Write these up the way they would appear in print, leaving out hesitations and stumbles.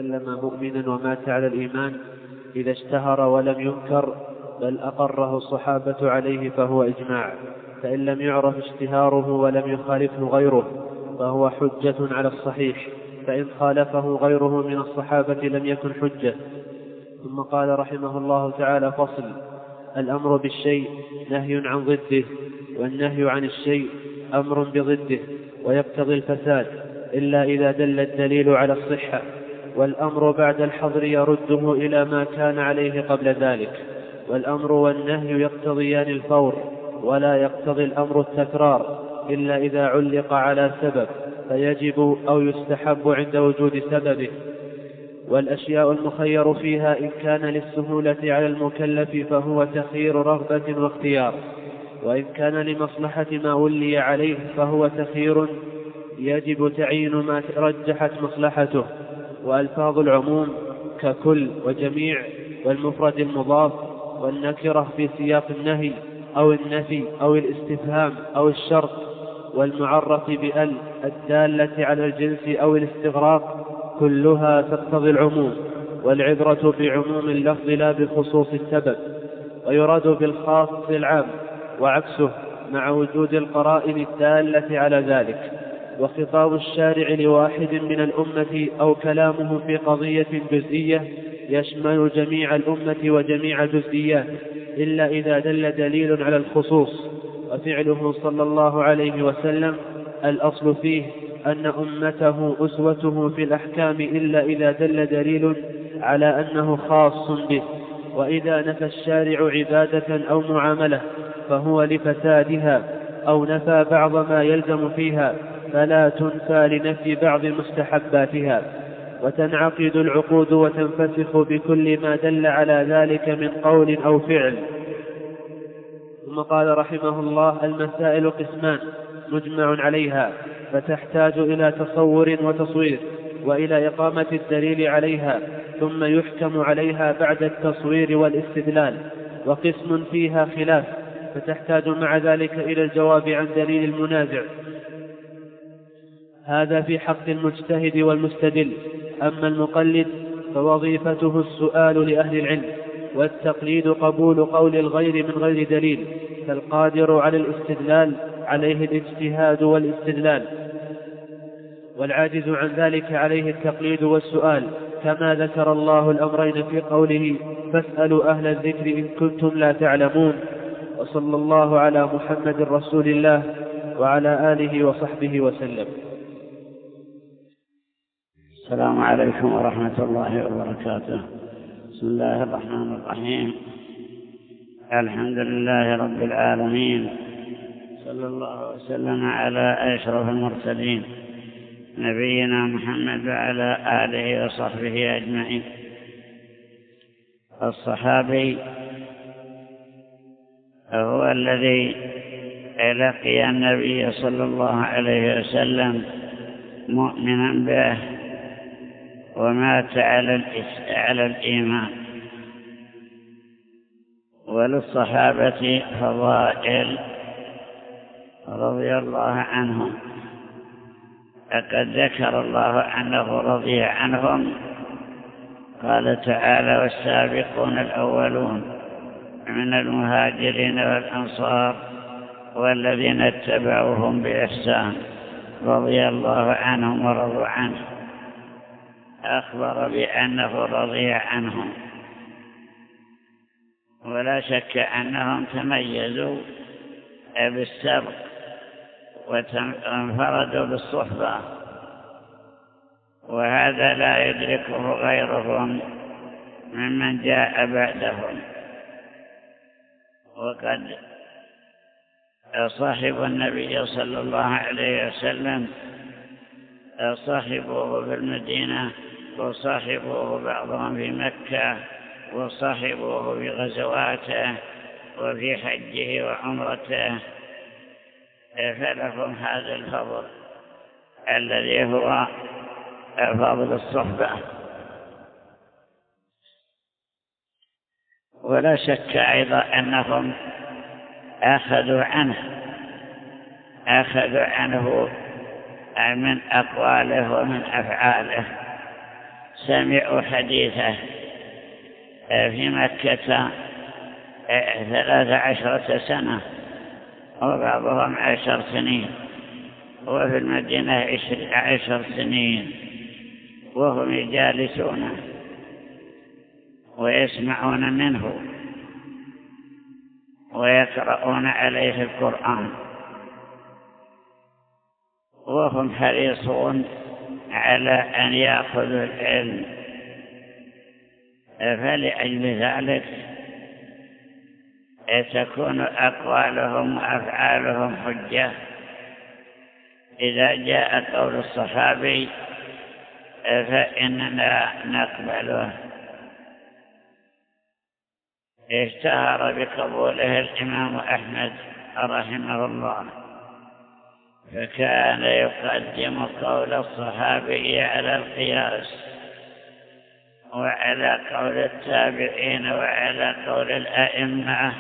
أسلم مؤمنا ومات على الإيمان إذا اشتهر ولم ينكر بل أقره الصحابة عليه فهو إجماع، فإن لم يعرف اشتهاره ولم يخالفه غيره فهو حجة على الصحيح، فإن خالفه غيره من الصحابة لم يكن حجة. ثم قال رحمه الله تعالى: فصل: الأمر بالشيء نهي عن ضده، والنهي عن الشيء أمر بضده ويقتضي الفساد إلا إذا دل الدليل على الصحة، والأمر بعد الحظر يرده إلى ما كان عليه قبل ذلك. والأمر والنهي يقتضيان الفور، ولا يقتضي الأمر التكرار إلا إذا علق على سبب فيجب أو يستحب عند وجود سببه. والأشياء المخير فيها إن كان للسهولة على المكلف فهو تخيير رغبة واختيار، وإن كان لمصلحة ما ولي عليه فهو تخيير يجب تعيين ما رجحت مصلحته. وألفاظ العموم ككل وجميع والمفرد المضاف والنكرة في سياق النهي أو النفي أو الاستفهام أو الشرط، والمعرف بأل الدالة على الجنس أو الاستغراق كلها تقتضي العموم، والعبرة بعموم اللفظ لا بخصوص السبب، ويراد بالخاص العام وعكسه مع وجود القرائن الدالة على ذلك. وخطاب الشارع لواحد من الأمة أو كلامه في قضية جزئية يشمل جميع الأمة وجميع جزئيات إلا إذا دل دليل على الخصوص. وفعله صلى الله عليه وسلم الأصل فيه أن أمته أسوته في الأحكام إلا إذا دل دليل على أنه خاص به. وإذا نفى الشارع عبادة أو معاملة فهو لفسادها، أو نفى بعض ما يلزم فيها فلا تنفى لنفي بعض مستحباتها، وتنعقد العقود وتنفسخ بكل ما دل على ذلك من قول أو فعل. ثم قال رحمه الله: المسائل قسمان مجمع عليها، فتحتاج إلى تصور وتصوير وإلى إقامة الدليل عليها، ثم يحكم عليها بعد التصوير والاستدلال. وقسم فيها خلاف، فتحتاج مع ذلك إلى الجواب عن دليل المنازع، هذا في حق المجتهد والمستدل. أما المقلد فوظيفته السؤال لأهل العلم، والتقليد قبول قول الغير من غير دليل، فالقادر على الاستدلال عليه الاجتهاد والاستدلال، والعاجز عن ذلك عليه التقليد والسؤال، كما ذكر الله الأمرين في قوله: فاسألوا أهل الذكر إن كنتم لا تعلمون. وصلى الله على محمد رسول الله وعلى آله وصحبه وسلم. السلام عليكم ورحمة الله وبركاته. بسم الله الرحمن الرحيم. الحمد لله رب العالمين، صلى الله وسلم على أشرف المرسلين نبينا محمد وعلى آله وصحبه أجمعين. الصحابي هو الذي لقي النبي صلى الله عليه وسلم مؤمنا به ومات على الإيمان. وللصحابة فضائل رضي الله عنهم، لقد ذكر الله أنه رضي عنهم. قال تعالى: والسابقون الأولون من المهاجرين والأنصار والذين اتبعوهم بإحسان رضي الله عنهم ورضوا عنه. أخبر بأنه رضي عنهم، ولا شك أنهم تميزوا بالسبق وانفردوا بالصحبة، وهذا لا يدركه غيرهم ممن جاء بعدهم. وقد صاحب النبي صلى الله عليه وسلم صاحبوه في المدينة، وصاحبوه بعضهم في مكة، وصاحبوه في غزواته وفي حجه وعمرته، فلهم هذا الفضل الذي هو فضل الصحبة. ولا شك أيضا أنهم أخذوا عنه من أقواله ومن أفعاله، سمعوا حديثه في مكة 13 سنة وبعضهم 10 سنين، وفي المدينة 10 سنين، وهم يجالسونه ويسمعون منه ويقرؤون عليه القرآن، وهم حريصون على أن يأخذوا العلم. فلأجل ذلك تكون أقوالهم وأفعالهم حجة. إذا جاء قول الصحابي فإننا نقبله. اشتهر بقبوله الإمام أحمد رحمه الله، فكان يقدم قول الصحابي على القياس وعلى قول التابعين وعلى قول الأئمة،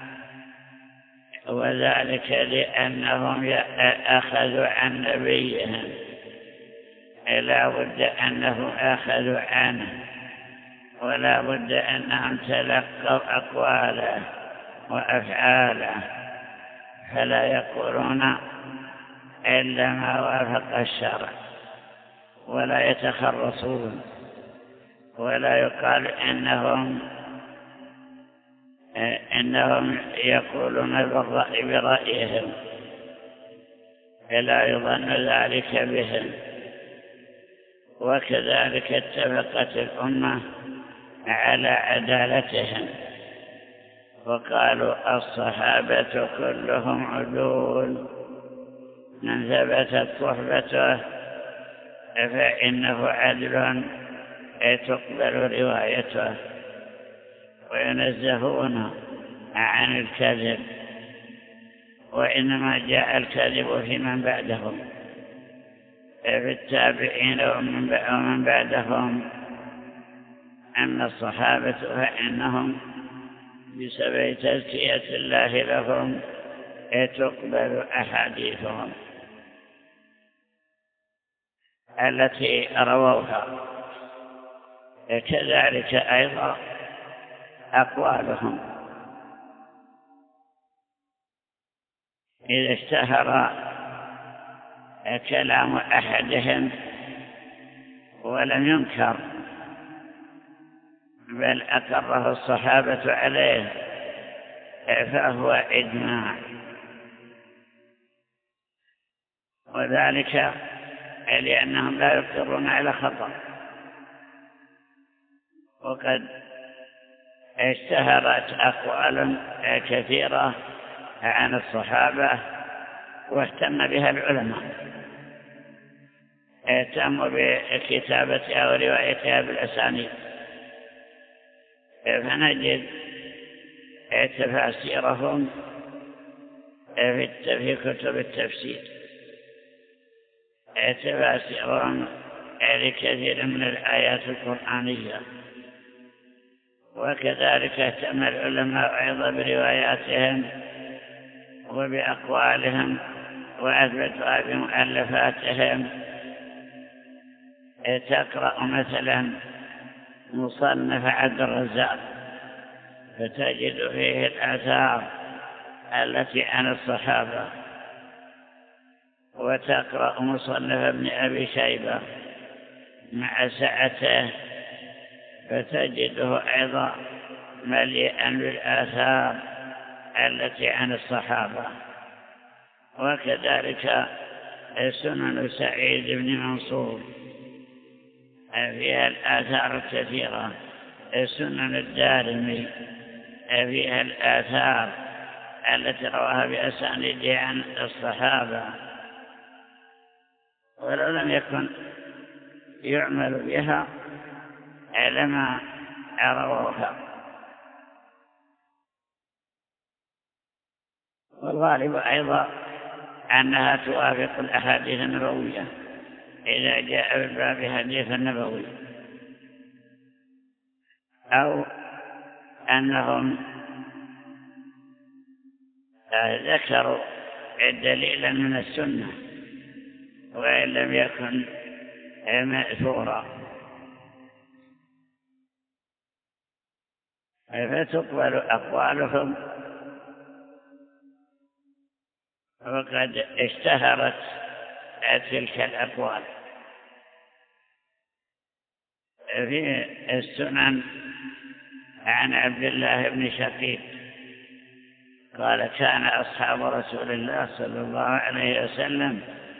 وذلك لأنهم أخذوا عن نبيهم، لا بد أنهم أخذوا عنه، ولا بد أنهم تلقوا أقواله وأفعاله، فلا يقولون إلا ما وافق الشرع، ولا يتخرصون، ولا يقال إنهم يقولون بالرأي برأيهم، لا يظن ذلك بهم. وكذلك اتفقت الأمة على عدالتهم، وقالوا الصحابة كلهم عدول، من ثبتت صحبته فإنه عدل تقبل روايته، وينزهون عن الكذب. وإنما جاء الكذب في من بعدهم، في التابعين ومن بعدهم. أما الصحابة فإنهم بسبب تزكية الله لهم تقبل أحاديثهم التي رووها، كذلك أيضا أقوالهم. إذا اشتهر كلام أحدهم ولم ينكر بل أقره الصحابة عليه فهو إجماع، وذلك لأنهم لا يقرون على خطأ. وقد اشتهرت أقوال كثيرة عن الصحابة واهتم بها العلماء، اهتموا بكتابتها وروايتها بالأسانيد، فنجد تفاسيرهم في كتب التفسير، تفاسيرهم لكثير من الآيات القرآنية. وكذلك اهتم العلماء أيضا برواياتهم وبأقوالهم وأثبتها بمؤلفاتهم. تقرأ مثلا مصنف عبد الرزاق فتجد فيه الآثار التي عن الصحابة، وتقرأ مصنف ابن أبي شيبة مع سعته فتجده أيضا مليئا بالآثار التي عن الصحابة. وكذلك سنن سعيد بن منصور فيها الآثار الكثيرة، سنن الدارمي فيها الآثار التي رواها بأسانيد عن الصحابة. ولو لم يكن يعمل بها لما رووها. والغالب أيضا أنها توافق الأحاديث النبوية إذا جاء بالباب حديث النبوي، أو أنهم ذكروا دليلا من السنة وإن لم يكن مأثورا. فتقبل أقوالهم. وقد اشتهرت تلك الأقوال في السنن عن عبد الله بن شقيق قال: كان أصحاب رسول الله صلى الله عليه وسلم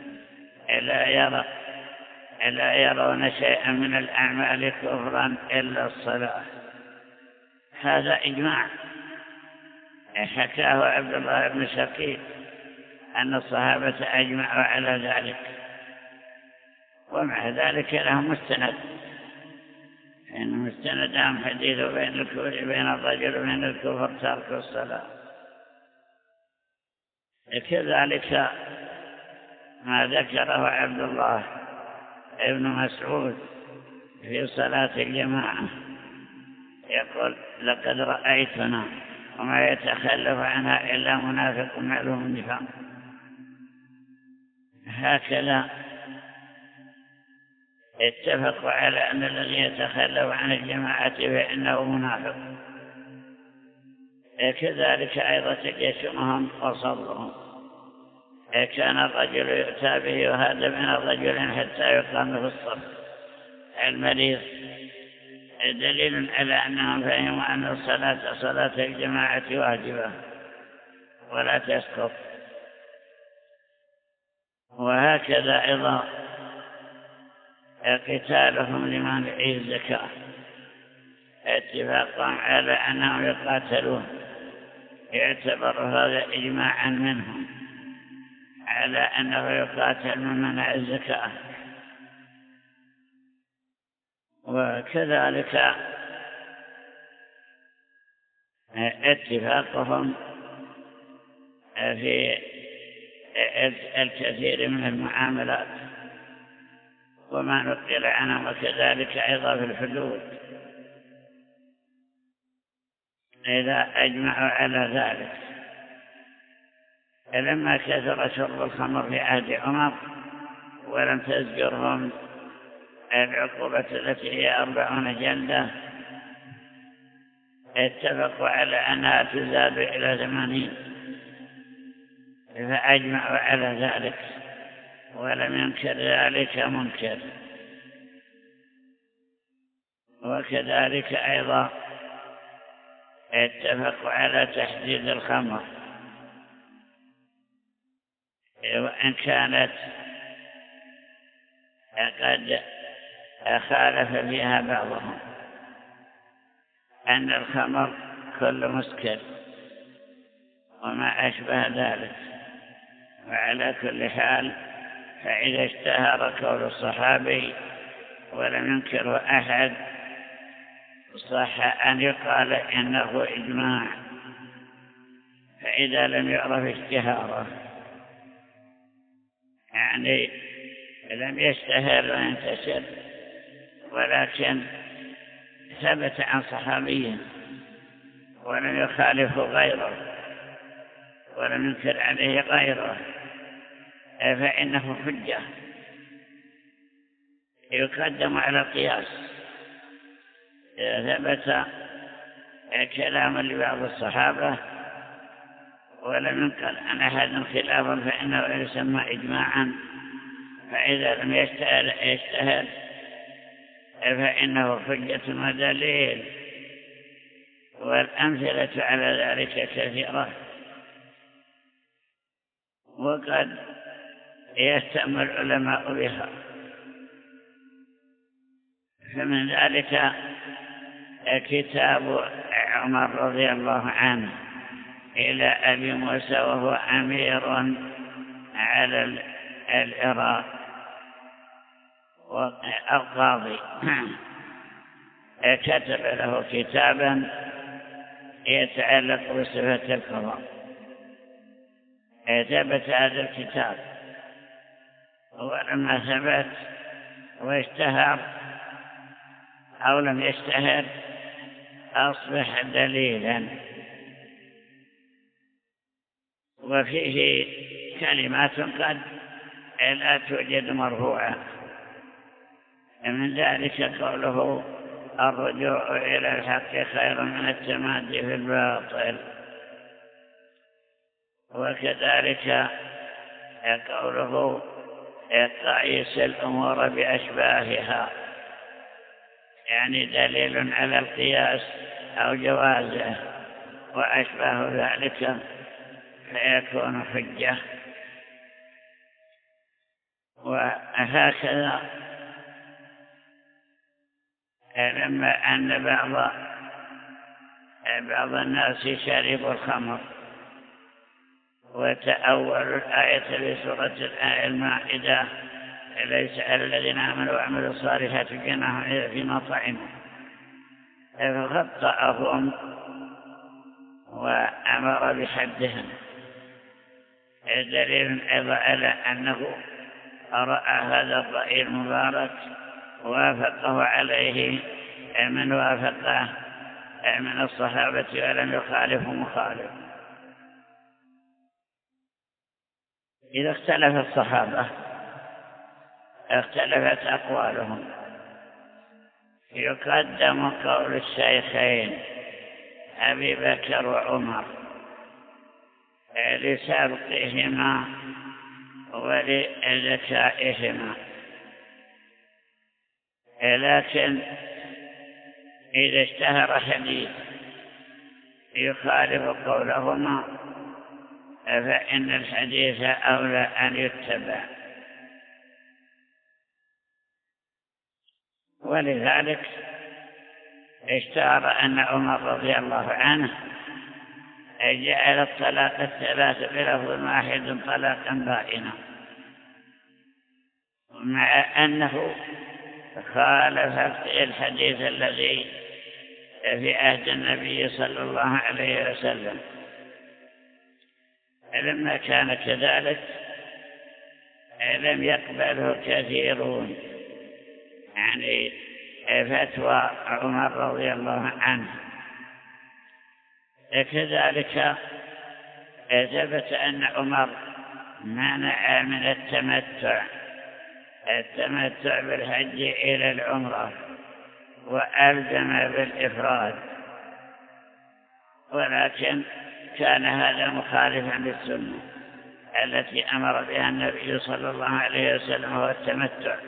لا يرون شيئا من الأعمال كفرا إلا الصلاة. هذا إجماع حكاه عبد الله بن شقيق أن الصحابة أجمعوا على ذلك، ومع ذلك لهم مستند، إن مستندهم حديث بين الرجل وبين الكفر ترك الصلاة. كذلك ما ذكره عبد الله ابن مسعود في صلاة الجماعة يقول: لقد رأيتنا وما يتخلف عنها إلا منافق معلوم النفاق. هكذا اتفقوا على أن الذي يتخلف عن الجماعة فإنه منافق. كذلك أيضا تجسمهم وصبرهم. كان الرجل يؤتى به وهذا من الرجل حتى يقام في الصف المريض، دليل على أنهم فهموا أن الصلاة صلاة الجماعة واجبة ولا تسقط. وهكذا أيضا قتالهم لمنع الزكاة، اتفاقا على أنهم يقاتلون، يعتبر هذا إجماعا منهم على أنه يقاتل من منع الزكاة. وكذلك اتفاقهم في الكثير من المعاملات وما نقل عنهم، وكذلك أيضا في الحدود إذا أجمعوا على ذلك. لما كثر شرب الخمر في عهد عمر ولم تزجرهم العقوبة التي هي 40 جلدة، اتفقوا على أنها تزاد إلى 80، فأجمعوا على ذلك ولم ينكر ذلك منكر. وكذلك أيضا اتفقوا على تحديد الخمر، وإن كانت قد خالف فيها بعضهم أن الخمر كل مسكر وما أشبه ذلك. وعلى كل حال فإذا اشتهر قول الصحابي ولم ينكره أحد صح أن يقال إنه إجماع. فإذا لم يعرف اشتهاره يعني لم يشتهر وينتشر ولكن ثبت عن صحابي ولم يخالف غيره ولم ينكر عليه غيره، فإنه حجة يقدم على القياس. إذا ثبت كلام لبعض الصحابة ولم ينقل عن أحد خلافا فإنه يسمى إجماعا. فإذا لم يشتهر فإنه حجة ودليل. والأمثلة على ذلك كثيرة، وقد يهتم العلماء بها. فمن ذلك كتاب عمر رضي الله عنه إلى أبي موسى وهو أمير على العراق والقاضي، كتب له كتابا يتعلق بصفة القضاء. ثبت هذا الكتاب، ولما ثبت واشتهر أو لم يشتهر أصبح دليلا. وفيه كلمات قد لا توجد مرفوعة، من ذلك قوله الرجوع إلى الحق خير من التمادي في الباطل. وكذلك قوله قيس الأمور بأشباهها، يعني دليل على القياس أو جوازه، وأشباه ذلك فيكون حجة. وهكذا لما أن بعض الناس شربوا الخمر وتأولوا الآية في سورة المائدة: ليس على الذين آمنوا وعملوا الصالحات جناح فيما طعموا، فخطأهم وأمر بحدهم. دليل أيضا على أنه رأى هذا الرأي المبارك وافقه عليه من وافقه من الصحابة ولم يخالف مخالف. إذا اختلف الصحابة اختلفت أقوالهم، يقدم قول الشيخين أبي بكر وعمر لسابقهما ولذكائهما، لكن إذا اشتهر حديث يخالف قولهما فإن الحديث أولى أن يتبع. ولذلك اشتهر أن عمر رضي الله عنه جعل الطلاق الثلاث بلفظ واحد طلاقا بائنا، مع أنه خالف الحديث الذي في عهد النبي صلى الله عليه وسلم. لما كان كذلك لم يقبله كثيرون، يعني فتوى عمر رضي الله عنه. كذلك ثبت أن عمر منع من التمتع بالحج إلى العمرة، وألزم بالإفراد، ولكن كان هذا مخالفا للسنة التي أمر بها النبي صلى الله عليه وسلم، وهو التمتع.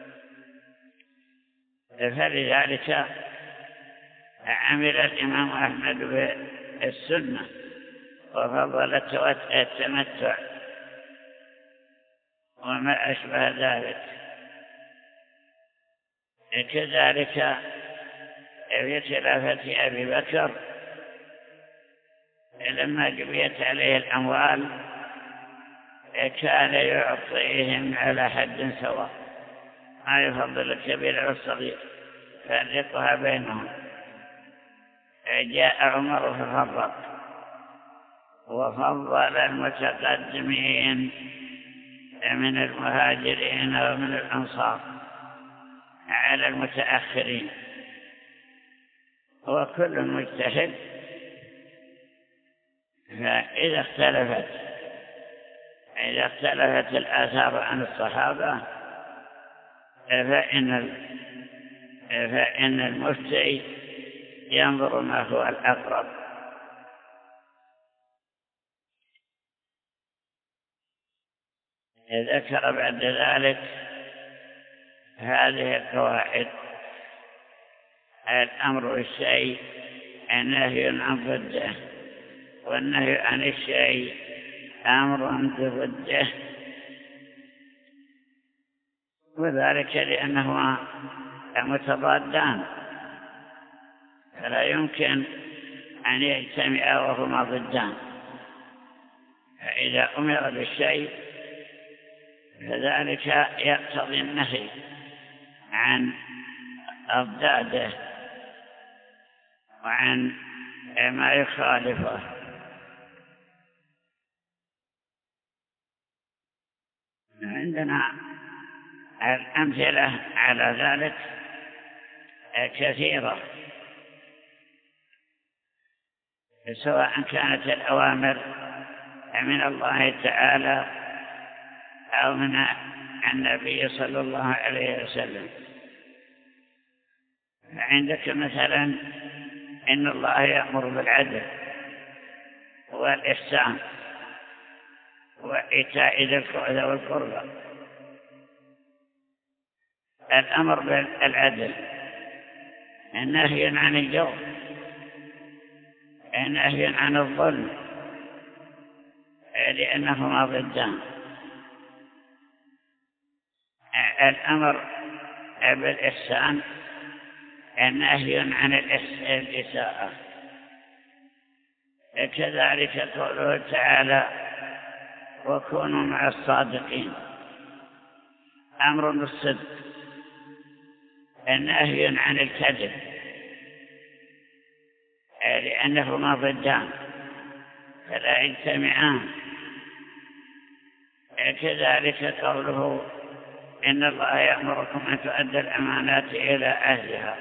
فلذلك عمل الإمام أحمد بالسنة وفضل التمتع وما أشبه ذلك. كذلك في خلافة أبي بكر لما جبيت عليه الأموال كان يعطيهم على حد سواء، ما يفضل الكبير والصغير، فارقها بينهم. جاء عمر ففرق وفضل المتقدمين من المهاجرين ومن الأنصار على المتأخرين، وكل مجتهد. فإذا اختلفت الآثار عن الصحابة فإن المفتي ينظر ما هو الأقرب. ذكر بعد ذلك هذه القواعد: الأمر بالشيء نهي عن ضده، والنهي عن الشيء أمر بضده، وذلك لأنهما متضادان فلا يمكن أن يجتمعا وهما ضدان. فإذا أمر بالشيء فذلك يقتضي النهي عن أضداده وعن ما يخالفه. عندنا الأمثلة على ذلك كثيرة، سواء كانت الأوامر من الله تعالى أو من النبي صلى الله عليه وسلم. عندك مثلا إن الله يأمر بالعدل والإحسان وإيتاء ذي القربى. الأمر بالعدل النهي عن الجور، النهي عن الظلم، لأنهما ضدان. الأمر بالإحسان النهي عن الإساءة. كذلك قوله تعالى وكونوا مع الصادقين، أمر بالصدق، النهي عن الكذب، لأنهما ضدان فلا يجتمعان. كذلك قوله إن الله يأمركم أن تؤدوا الأمانات إلى أهلها،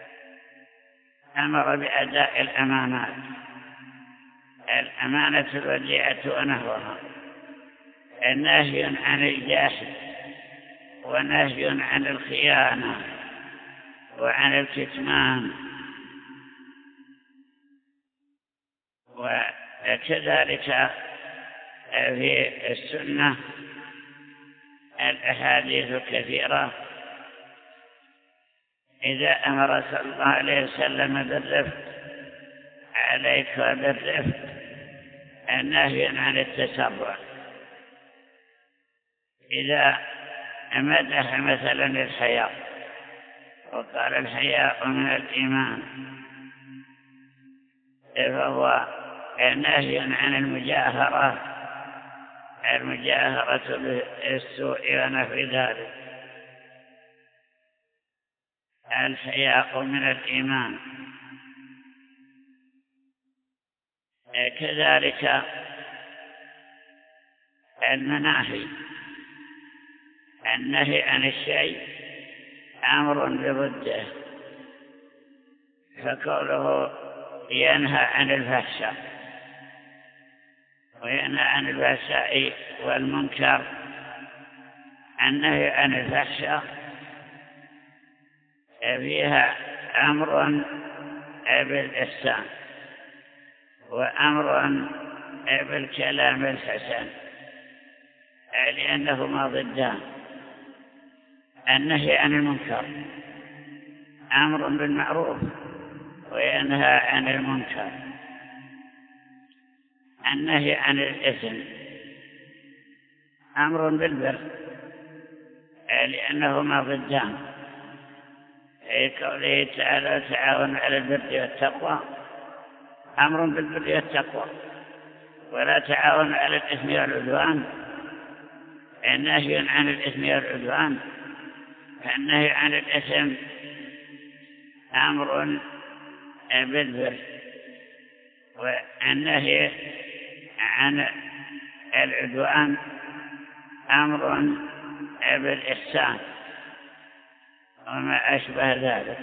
أمر بأداء الأمانات، الأمانة الوديعة ونحوها، النهي عن الجهل ونهي عن الخيانة وعن الكتمان. وكذلك في السنة الأحاديث كثيرة إذا أمر صلى الله عليه وسلم بالرفق عليك وبالرفق، النهي عن التسرع. إذا مدح مثلا الحياء وقال الحياء من الإيمان، فهو نهي عن المجاهرة بالسوء ونحو ذلك. الحياء من الإيمان. كذلك المناهي، النهي عن الشيء أمر بضده، فقوله ينهى عن الفحشاء وينهى عن الفحشاء والمنكر. النهي عن الفحشاء فيها أمر بالإحسان وأمر بالكلام الحسن، لأنهما ضدان. النهي عن المنكر أمر بالمعروف وينهى عن المنكر. النهي عن الإثم أمر بالبر، لأنهما ضدان. في قوله تعالى تعاونوا على البر والتقوى، أمر بالبر والتقوى، ولا تعاونوا على الإثم والعدوان، النهي عن الإثم والعدوان. فالنهي عن الإثم أمر بالبر، والنهي عن العدوان أمر بالإحسان وما أشبه ذلك.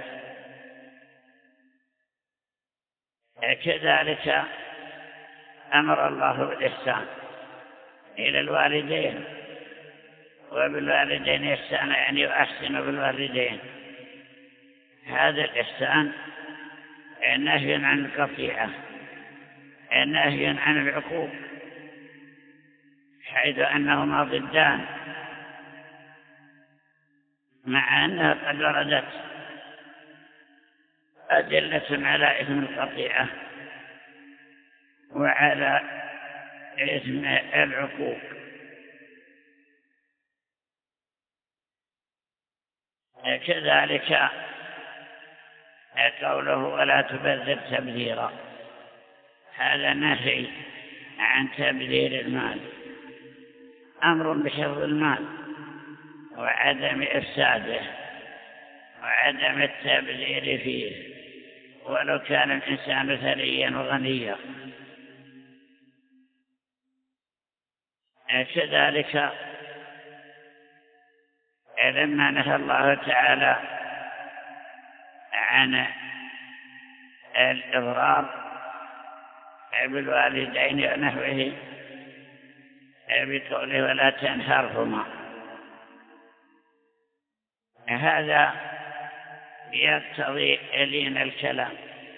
كذلك أمر الله بالإحسان إلى الوالدين، وبالوالدين إحسانا يعني يحسن بالوالدين. هذا الإحسان نهي عن القطيعة، نهي عن العقوق، حيث أنهما ضدان، مع أنها قد وردت أدلة على إثم القطيعة وعلى إثم العقوق. كذلك قوله ولا تبذر تبذيرا، هذا نهي عن تبذير المال، أمر بحفظ المال وعدم إفساده وعدم التبذير فيه ولو كان الإنسان ثريا وغنيا. كذلك لما نهى الله تعالى عن الإضرار بالوالدين ونحوه بقوله ولا تنهرهما، هذا يقتضي لين الكلام،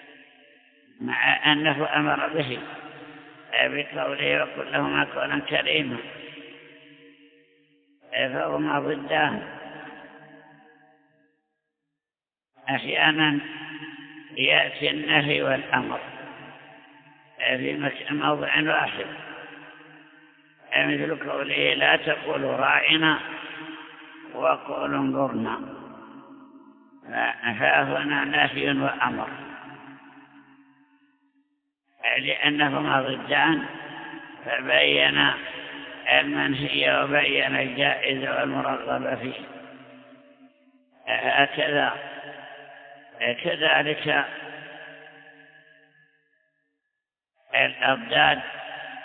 مع أنه أمر به بقوله وقل لهما قولا كريما، فهما ضدان. أحيانا يأتي النهي والأمر في موضع واحد، مثل قوله لا تقولوا راعنا وقولوا انظرنا، فهنا نهي وأمر لأنهما ضدان، فبين المنهي وبين الجائز والمرغب فيه. هكذا كذلك الأضداد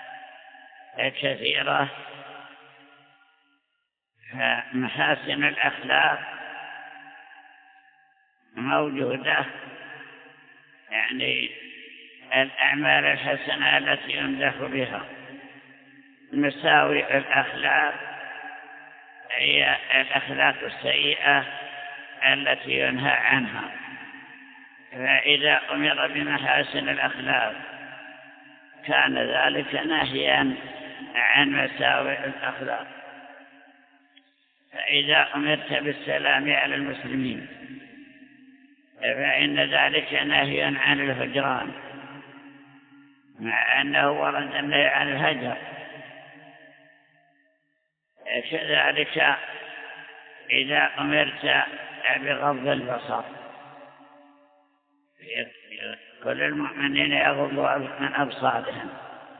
كثيرة، فمحاسن الأخلاق موجودة، يعني الأعمال الحسنة التي يمدح بها. مساوئ الأخلاق هي الأخلاق السيئة التي ينهى عنها، فإذا أمر بمحاسن الأخلاق كان ذلك نهيا عن مساوئ الأخلاق. فإذا أمرت بالسلام على المسلمين فإن ذلك نهي عن الهجران، مع أنه ورد النهي عن الهجر. كذلك إذا أمرت بغض البصر، كل المؤمنين يغضوا من أبصارهم،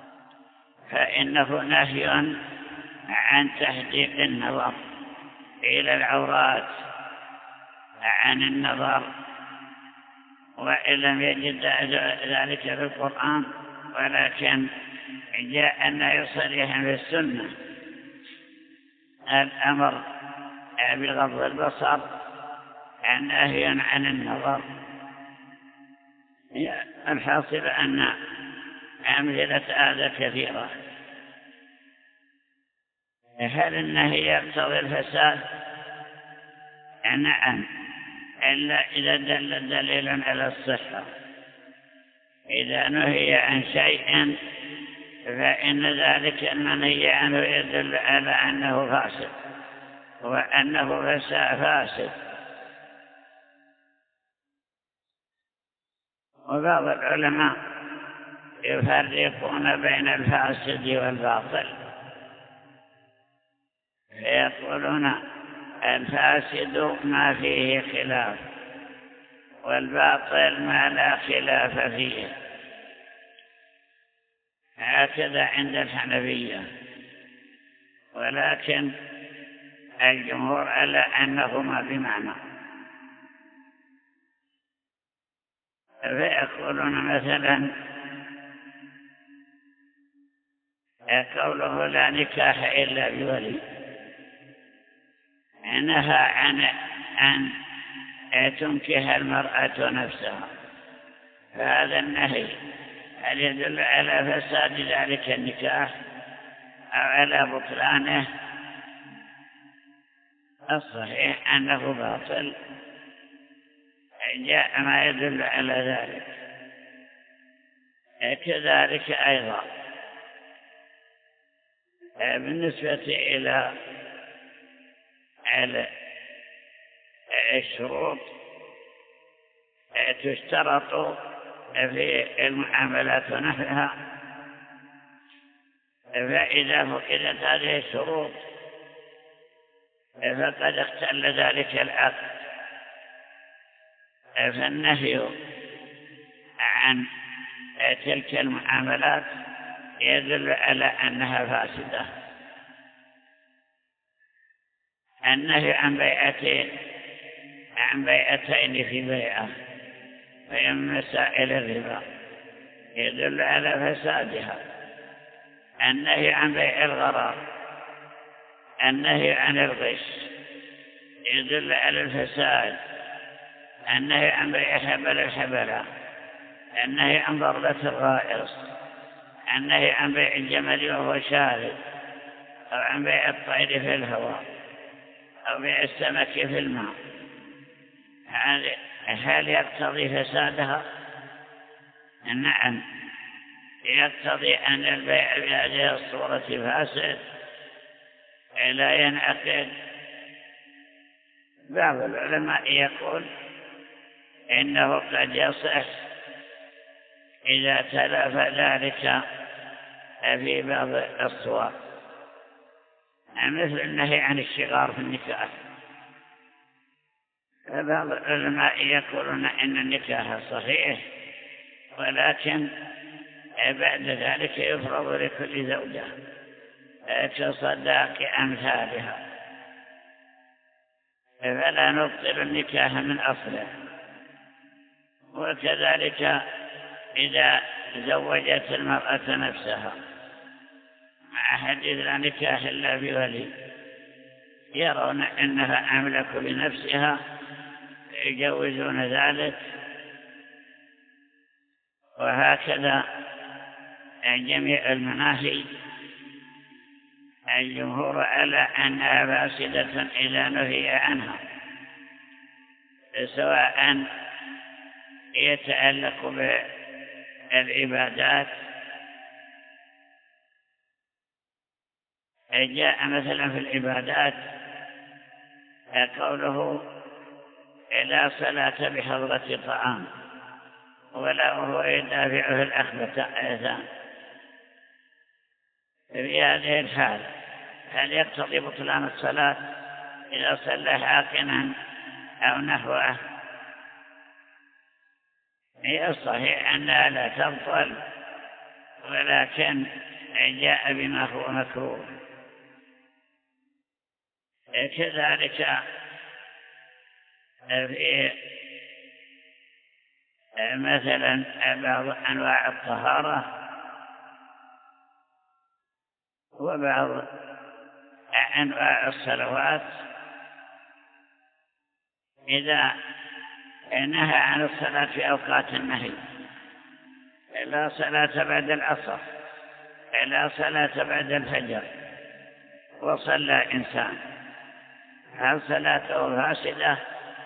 فإنه نهي عن تحديق النظر إلى العورات، عن النظر، وإن لم يجد ذلك في القرآن ولكن جاء النهي صريحا في السنة. الأمر بغض البصر نهي عن النظر. الحاصل أن أمثلة هذا كثيرة. هل النهي يقتضي الفساد؟ نعم، إلا إذا دل دليل على الصحة. إذا نهي عن شيء فإن ذلك المنهي عنه يدل على أنه فاسد وأنه فاسد. وبعض العلماء يفرقون بين الفاسد والباطل، فيقولون الفاسد ما فيه خلاف والباطل ما لا خلاف فيه. هكذا عند الحنفية، ولكن الجمهور على أنهما بمعنى. فيقولون مثلا قوله لا نكاح إلا بولي، نهى عن أن تنكح المرأة نفسها، فهذا النهي هل يدل على فساد ذلك النكاح أو على بطلانه؟ الصحيح أنه باطل، جاء ما يدل على ذلك. كذلك أيضا بالنسبة إلى الشروط تشترط في المعاملات ونحوها، فإذا فقدت هذه الشروط فقد اختل ذلك العقد. فالنهي عن تلك المعاملات يدل على أنها فاسدة. النهي عن بيعتين في بيعة في مسائل الربا يدل على فسادها. النهي عن بيع الغرار، النهي عن الغش يدل على الفساد. النهي عن بيع حبل الحبلة، النهي عن ضربة الغائص، النهي عن بيع الجمل وهو شارد، أو عن بيع الطير في الهواء، أو بيع السمك في الماء. هل يقتضي فسادها؟ نعم، يقتضي أن البيع بهذه الصورة فاسد لا ينعقد. بعض العلماء يقول إنه قد يصح إذا تلف ذلك في بعض الصور، مثل النهي عن الشغار في النكاح. فبعض العلماء يقولون إن النكاح صحيح، ولكن بعد ذلك يفرض لكل زوجة كصداق أمثالها، فلا نبطل النكاح من أصله. وكذلك إذا زوجت المرأة نفسها مع حديث لا نكاح إلا بولي، يرون أنها أملك لنفسها يجوزون ذلك. وهكذا جميع المناهي الجمهور على أنها فاسدة إذا نهي عنها، سواء يتعلق بالعبادات. جاء مثلا في العبادات قوله لا صلاة بحضرة طعام ولا وهو يدافعه الأخبثان. في هذه الحال هل يقتضي بطلان الصلاة إذا صلى حاقنا أو نحوه؟ هي الصحيح أنها لا تبطل، ولكن جاء بما هو مكروه. كذلك في مثلا بعض أنواع الطهارة وبعض أنواع الصلوات إذا نهى عن الصلاة في أوقات النهي، لا صلاة بعد العصر، لا صلاة بعد الفجر، وصلى إنسان، هل صلاته فاسدة؟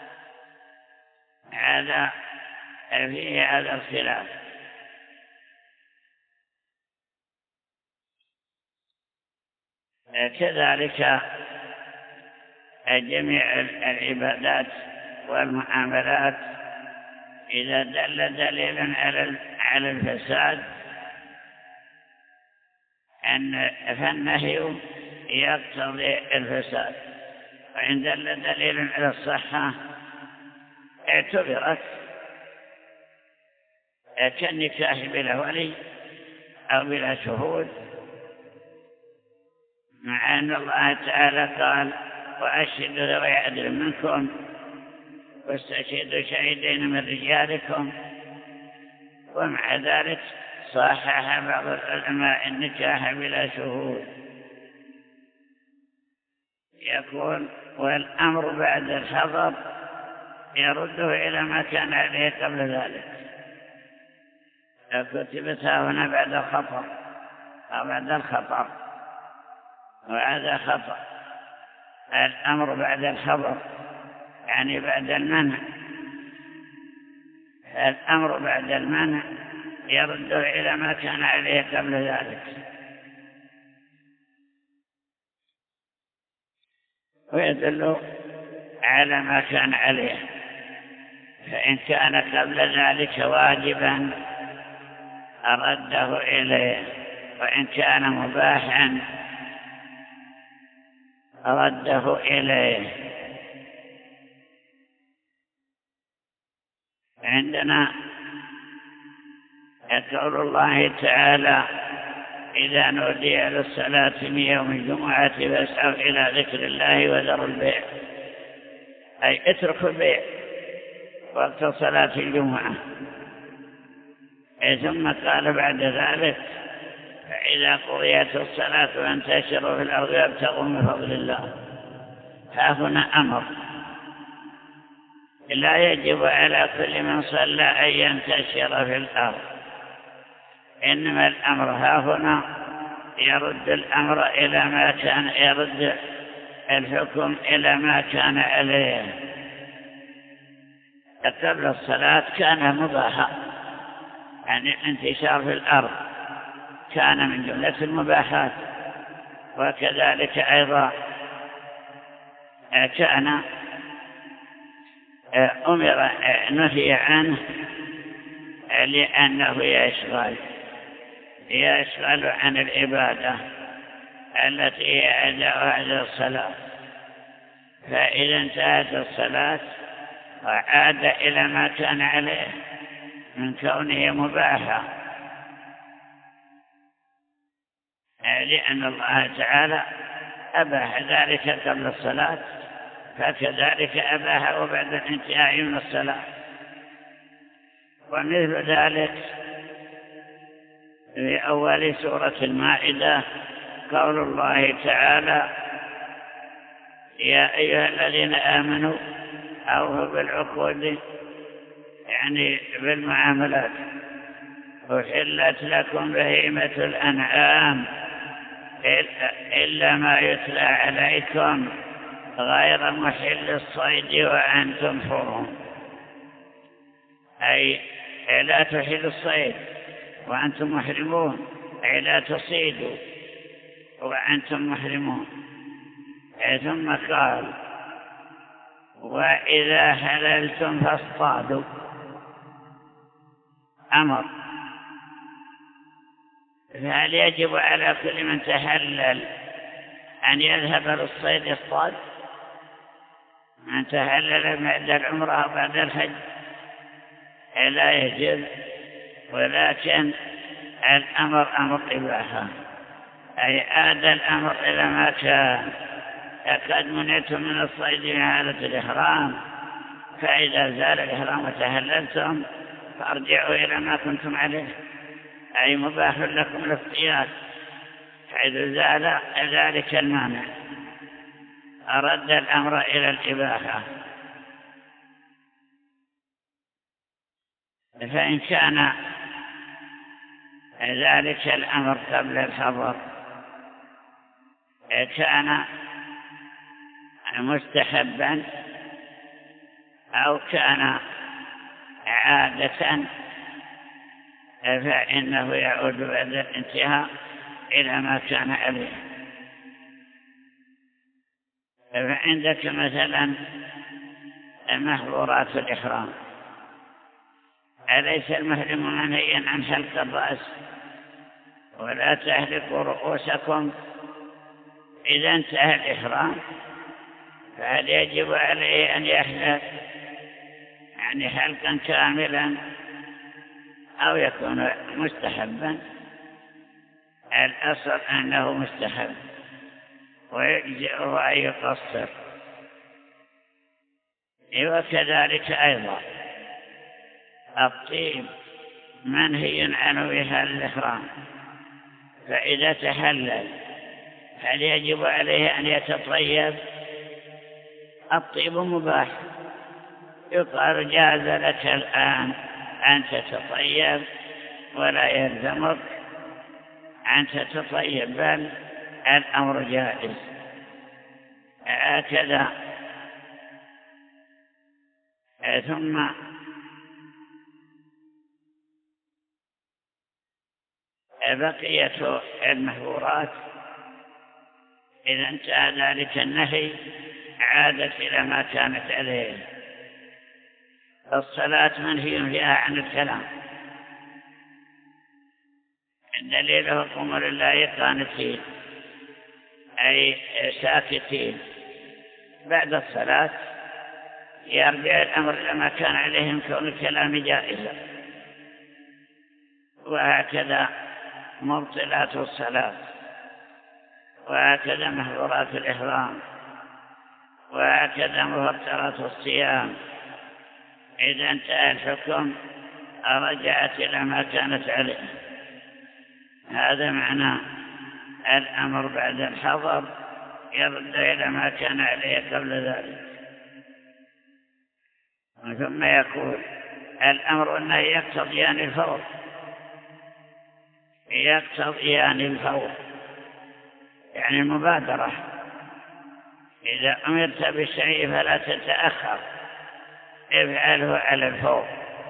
هذا فيه هذا الخلاف. كذلك جميع العبادات والمعاملات إذا دل دليل على الفساد فالنهي يقتضي الفساد، وإن دل دليل على الصحة اعتبرت، كالنكاح بلا ولي أو بلا شهود، مع أن الله تعالى قال وأشهدوا ذوي عدل منكم واستشهدوا شهيدين من رجالكم. ومع ذلك صحح بعض العلماء النكاح بلا شهود. يقول والأمر بعد الحظر يرده إلى ما كان عليه قبل ذلك. كتبتها هنا بعد الخطر أو بعد الخطر، وهذا خطأ. الأمر بعد الحظر يعني بعد المنع. الأمر بعد المنع يرده إلى ما كان عليه قبل ذلك. ويدل على ما كان عليه، فإن كان قبل ذلك واجبا أرده إليه، وإن كان مباحا أرده إليه. عندنا قول الله تعالى إذا نودي للصلاة من يوم الجمعة فاسعوا إلى ذكر الله وذروا البيع، أي اتركوا البيع وقت صلاة الجمعة. ثم قال بعد ذلك فإذا قضيت الصلاة فانتشروا في الأرض وابتغوا من فضل الله. فهنا أمر لا يجب على كل من صلى أن ينتشر في الأرض، إنما الأمر هنا يرد الأمر إلى ما كان، يرد الحكم إلى ما كان عليه. قبل الصلاة كان مباحا، يعني الانتشار في الأرض كان من جملة المباحات، وكذلك أيضا كان نهي عنه لأنه يشغل عن العبادة التي هي أداء الصلاة. فإذا انتهت الصلاة وعاد إلى ما كان عليه من كونه مباحا، لأن الله تعالى أباح ذلك قبل الصلاة، فكذلك أباحه بعد الانتهاء من الصلاة. ومثل ذلك في أول سورة المائدة قول الله تعالى: يا أيها الذين آمنوا أوفوا بالعقود، يعني بالمعاملات، أحلت لكم بهيمة الأنعام إلا ما يتلى عليكم غير محل الصيد وأنتم حرم. أي لا تحل الصيد وأنتم محرمون، أي لا تصيدوا وأنتم محرمون. ثم قال: وإذا حللتم فاصطادوا. أمر، فهل يجب على كل من تحلل أن يذهب للصيد يصطاد؟ من تحلل بعد العمرة وبعد الحج لا يجب، ولكن الأمر أمر إباحة، أي عاد الأمر إلى ما كان. لقد منعتم من الصيد في حالة الإحرام، فإذا زال الإحرام وتحللتم فارجعوا إلى ما كنتم عليه، أي مباح لكم الاصطياد. فإذا زال ذلك المانع أرد الأمر إلى الإباحة. فإن كان ذلك الأمر قبل الحظر كان مستحبا أو كان عادة، فإنه يعود بعد الانتهاء إلى ما كان عليه. فعندك مثلا محظورات الإحرام، أليس المحرم منهيا عن حلق الرأس؟ ولا تحلقوا رؤوسكم. إذا انتهى الإحرام فهل يجب عليه أن يحلق يعني حلقا كاملا أو يكون مستحبا؟ الأصل أنه مستحب ويجزئه أن يقصر. وكذلك أيضا الطيب منهي عنه في حال الإحرام، فإذا تحلل هل يجب عليه أن يتطيب؟ الطيب مباح، يقال جاز لك الآن أن تتطيب ولا يلزمك أن تتطيب، بل الأمر جائز. هكذا. ثم بقية المحظورات إذا انتهى ذلك النهي عادت إلى ما كانت عليه. الصلاة منهي فيها عن الكلام، دليله قوموا لله قانتين، أي ساكتين. بعد الصلاة يرجع الأمر لما كان عليه من كون الكلام جائزا. وهكذا مبطلات الصلاة، وهكذا محظورات الإحرام، وهكذا مفطرات الصيام. إذا انتهى الحكم رجعت إلى ما كانت عليه. هذا معنى الأمر بعد الحظر، يرد إلى ما كان عليه قبل ذلك. ثم يقول: الأمر والنهي يقتضيان الفور، يقتضيان الفور يعني المبادرة. إذا أمرت بالشيء فلا تتأخر، افعله على الفور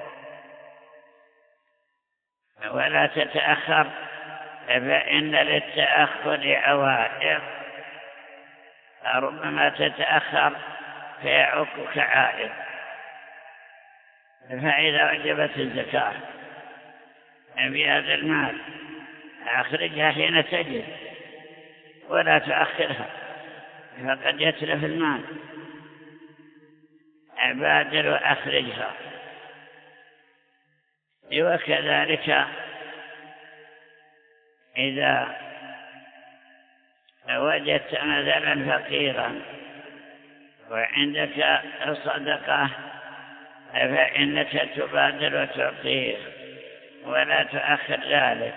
ولا تتأخر، فإن للتأخر عوائق، ربما تتأخر فيعوقك عائق. فإذا وجبت الزكاة بهذا المال أخرجها حين تجد ولا تؤخرها، فقد يتلف المال. بادر وأخرجها. وكذلك إذا وجدت مثلا فقيرا وعندك صدقة فإنك تبادر وتعطيه ولا تؤخر ذلك.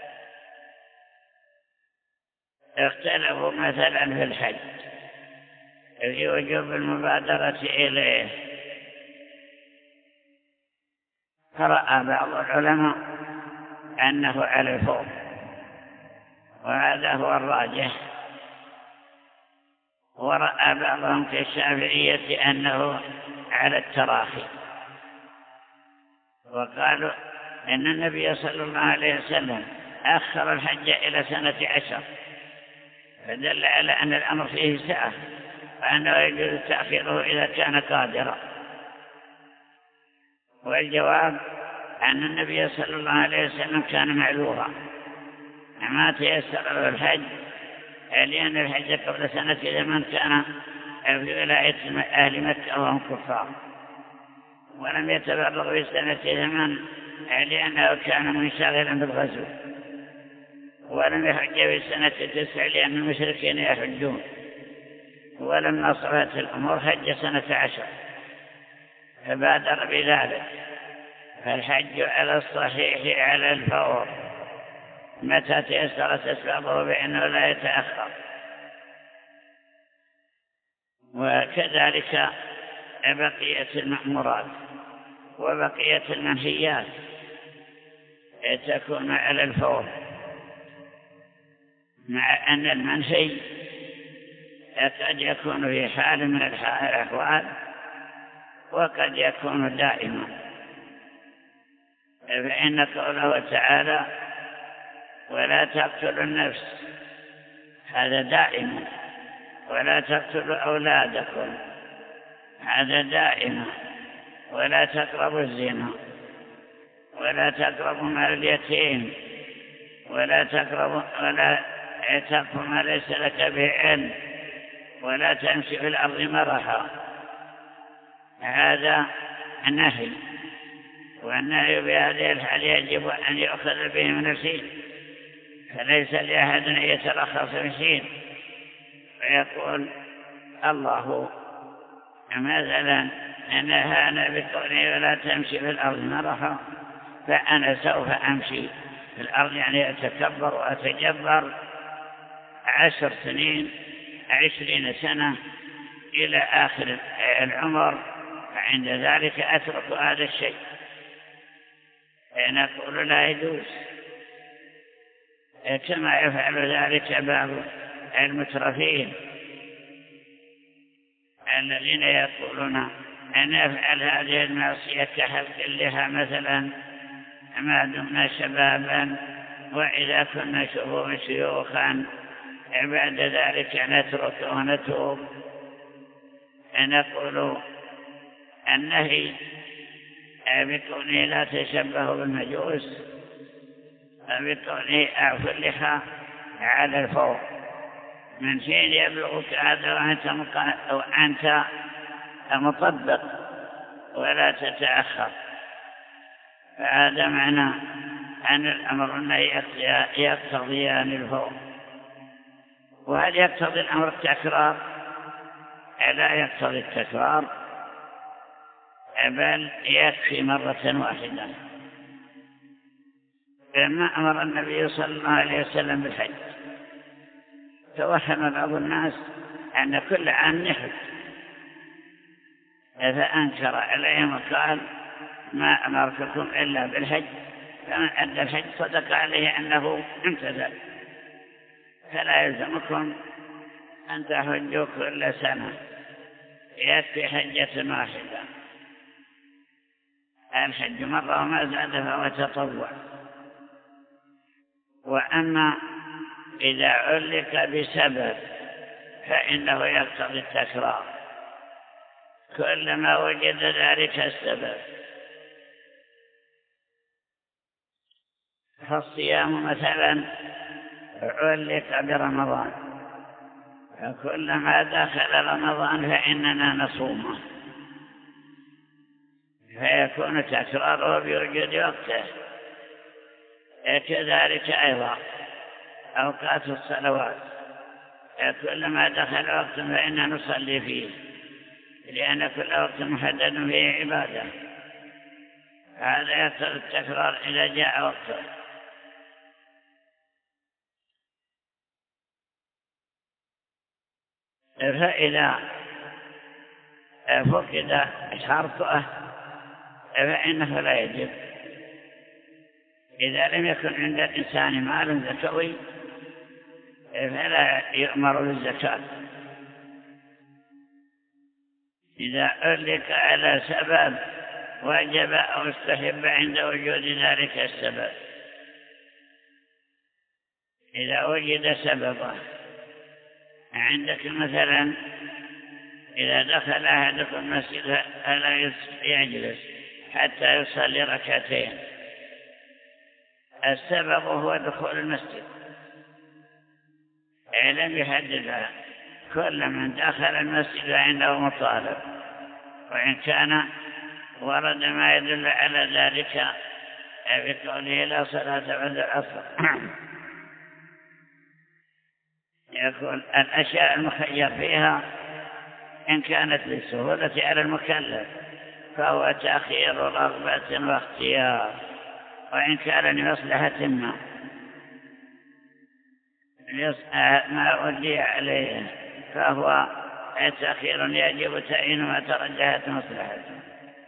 اختلفوا مثلا في الحج في وجوب المبادرة إليه، فرأى بعض العلماء أنه على الفور، وهذا هو الراجح. ورأى بعضهم كالشافعية أنه على التراخي، وقالوا إن النبي صلى الله عليه وسلم أخر الحج إلى سنة 10، فدل على أن الأمر فيه سعة، وأنه يجوز تأخيره إذا كان قادرا. والجواب أن النبي صلى الله عليه وسلم كان معذورا، ما تيسر له الحج، لأن الحج قبل سنة زمن كان في ولاية أهل مكة وهم كفار، ولم يتبرر في سنة زمن لأنه كان منشغلا بالغزو، ولم يحج في سنة 9 لأن المشركين يحجون، ولما صلت الأمور حج سنة 10 فبادر بذلك. فالحج على الصحيح على الفور، متى تيسرت أسبابه بأنه لا يتأخر. وكذلك بقية المأمورات وبقية المنهيات تكون على الفور، مع أن المنهي قد يكون في حال من الأحوال وقد يكون دائما. فإن قوله تعالى ولا تقتلوا النفس هذا دائما، ولا تقتلوا أولادكم هذا دائما، ولا تقربوا الزنا، ولا تقربوا مال اليتيم، ولا تقف ما ليس لك به علم، ولا تمشي في الأرض مرحا. هذا النهي، والنهي بهذه الحال يجب أن يؤخذ به من الشيء، فليس لأحد أن يترخص في شيء ويقول الله مثلا نهانا بقوله ولا تمشي في الأرض مرحا، فأنا سوف أمشي في الأرض، يعني أتكبر وأتجبر 10 سنين 20 سنة إلى آخر العمر، فعند ذلك أترك هذا الشيء. نقول لا يجوز، كما يفعل ذلك بعض المترفين الذين يقولون أن نفعل هذه المعصية كحلق اللحى مثلا ما دمنا شبابا، وإذا كنا شيوخا بعد ذلك نترك ونتوب. نقول النهي بكونه لا تشبهوا بالمجوس، بكونه أعفوا اللحى على الفور من حين يبلغك هذا وأنت مطبق ولا تتأخر. فهذا معنى أن الأمر النهي يقتضيان الفور. وهل يقتضي الأمر التكرار؟ لا يقتضي التكرار، بل يكفي مرة واحدة. لما أمر النبي صلى الله عليه وسلم بالحج توهم بعض الناس أن كل عام نحج، فأنكر عليهم وقال ما أمرتكم إلا بالحج، فمن أدى الحج صدق عليه أنه امتثل، فلا يلزمكم أن تحجوا كل سنة، يكفي حجة واحدة. الحج مرة وما زاد فهو تطوع. وأما إذا علق بسبب فإنه يقتضي التكرار كلما وجد ذلك السبب. فالصيام مثلا علق برمضان، فكلما دخل رمضان فإننا نصومه، فيكون تكراره بوجود وقته. كذلك أيضا أوقات الصلوات، كلما دخل وقت فإننا نصلي فيه، لأن كل وقت محدد فيه عبادة. هذا يقتضي التكرار إذا جاء وقته. فإذا فقد شرطه فإنه لا يجب. إذا لم يكن عند الإنسان مال زكوي فلا يؤمر بالزكاة. إذا علق على سبب وجب أو استحب عند وجود ذلك السبب. إذا وجد سببه عندك مثلا إذا دخل أحدكم المسجد فلا يجلس حتى يصلي ركعتين، السبب هو دخول المسجد، لم يحددها. كل من دخل المسجد عنده مطالب، وإن كان ورد ما يدل على ذلك بقوله لا صلاة بعد العصر. يكون الأشياء المخير فيها إن كانت للسهولة على المكلف فهو تأخير رغبة واختيار، وإن كان لمصلحة ما ولي عليه فهو تأخير يجب تعيين ما ترجحت مصلحته.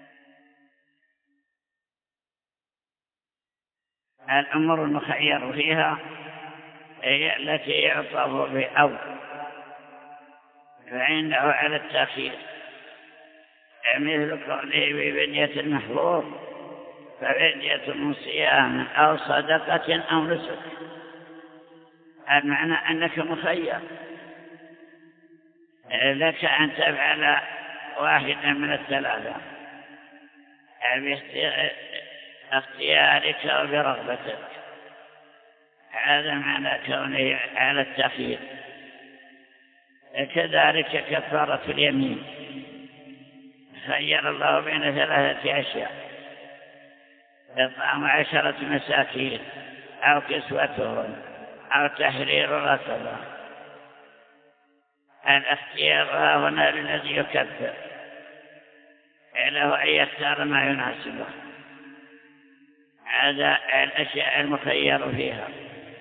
الأمور المخير فيها هي التي يعطف بأو، فإنه على التأخير، مثل قوله بفدية المحظور، ففدية من صيام أو صدقة أو نسك. المعنى أنك مخير، لك أن تفعل واحدا من الثلاثة باختيارك وبرغبتك. هذا معنى كونه على التأخير. كذلك كفارة اليمين، خير الله بين ثلاثة أشياء: إطعام 10 مساكين أو كسوتهم أو تحرير رقبة. الاختيار هنا للذي يكفر، له أن يختار ما يناسبه. هذا الأشياء المخير فيها.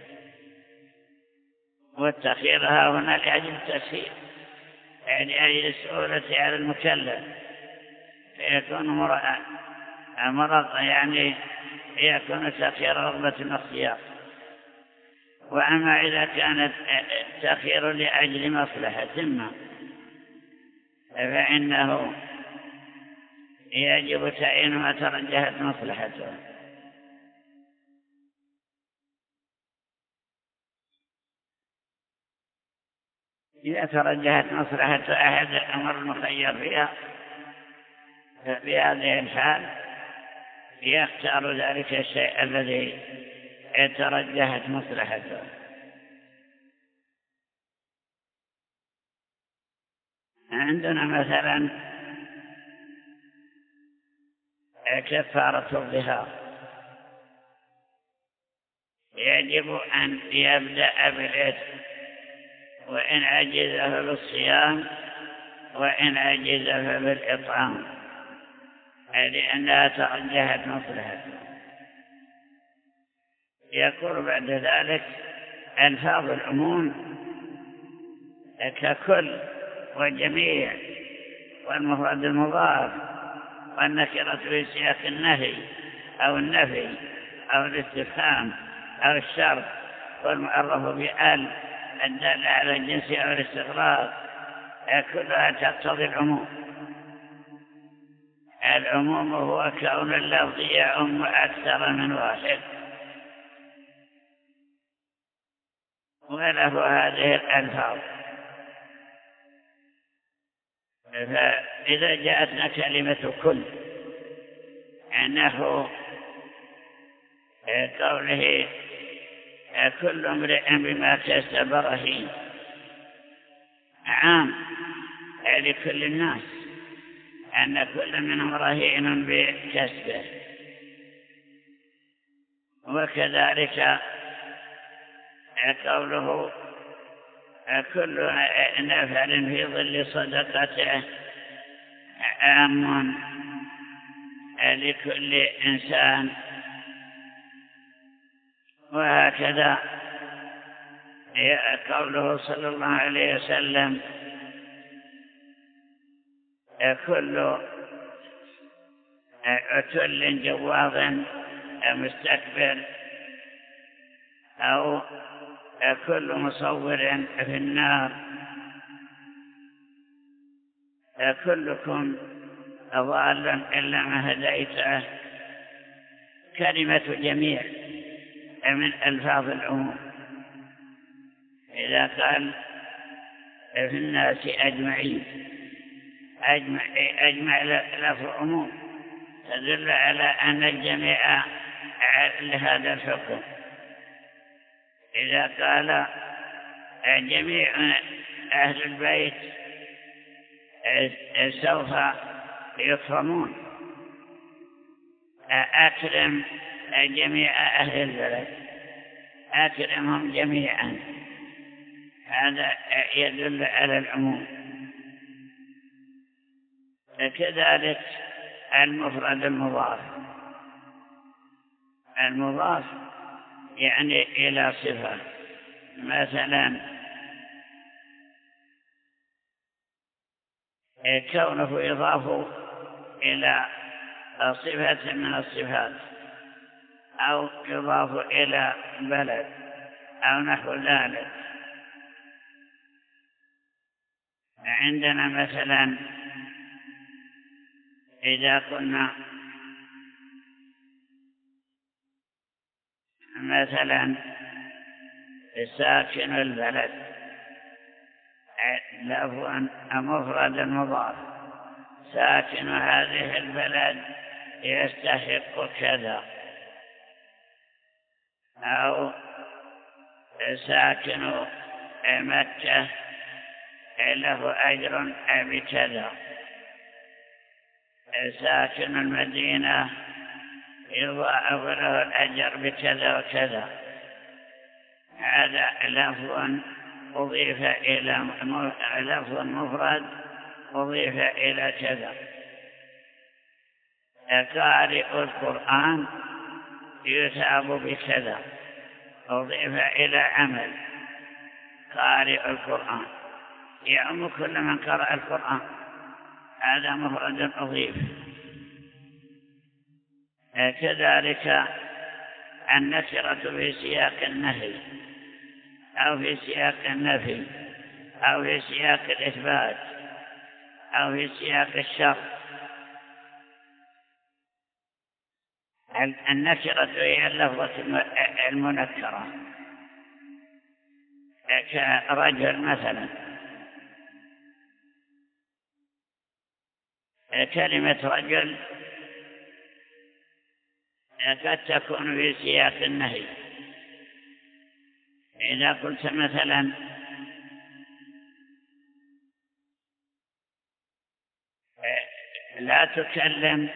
والتأخير هنا لأجل التسهيل، يعني أجل السهولة على المكلف، فيكون مرض، يعني يكون تأخير رغبة الاختيار. وأما إذا كانت تأخير لأجل مصلحة ما فإنه يجب تعيين ما ترجحت مصلحته. إذا ترجحت مصلحة أحد الأمر المخير فيها ففي هذه الحال يختار ذلك الشيء الذي ترجحت مصلحته. عندنا مثلا كفارة الظهار، يجب أن يبدأ بالإثم وإن عجز فبالصيام وإن عجز فبالإطعام، لأنها ترجحت مصلحته. يقول بعد ذلك ألفاظ العموم ككل وجميع والمفرد المضاف والنكرة في سياق النهي أو النفي أو الاستفهام أو الشرط والمعرف بأل الدالة على الجنس أو الاستغراق كلها تقتضي العموم. العموم هو كون اللفظ يعم أكثر من واحد، وله هذه الألفاظ. فإذا جاءتنا كلمة كل أنه قوله كل امرئ بما كسب رهين، عام لكل الناس أن كل منهم رهين بكسبه. وكذلك قوله كل نفر في ظل صدقته عام لكل إنسان. وهكذا قوله صلى الله عليه وسلم كل عتل جواظ مستكبر، أو كل مصور في النار، كلكم ضال إلا ما هديته. كلمة جميع من ألفاظ العموم. إذا قال في الناس أجمعين، أجمع لفظ عموم تدل على أن الجميع لهذا الحكم. إذا قال جميع أهل البيت سوف يكرمون، أكرم جميع أهل البلد، أكرمهم جميعا، هذا يدل على العموم. كذلك المفرد المضاف يعني إلى صفة، مثلا كونه يضاف إلى صفة من الصفات، أو يضاف إلى بلد أو نحو ذلك. عندنا مثلا إذا كنا مثلا ساكن البلد لفظ مفرد مضاف، ساكن هذه البلد يستحق كذا، أو ساكن مكة له أجر بكذا، ساكن المدينة يضاعف له الأجر بكذا وكذا. هذا لفظ أضيف إلى لفظ مفرد أضيف إلى كذا. قارئ القرآن يثاب بكذا، أضيف إلى عمل. قارئ القرآن يعم كل من قرأ القرآن، هذا مفرد أضيف. كذلك النكرة في سياق النهي، أو في سياق النفي، أو في سياق الإثبات، أو في سياق الشر. النكرة هي اللفظة المنكرة، كرجل مثلا. كلمة رجل قد تكون في سياق النهي. إذا قلت مثلا لا تكلم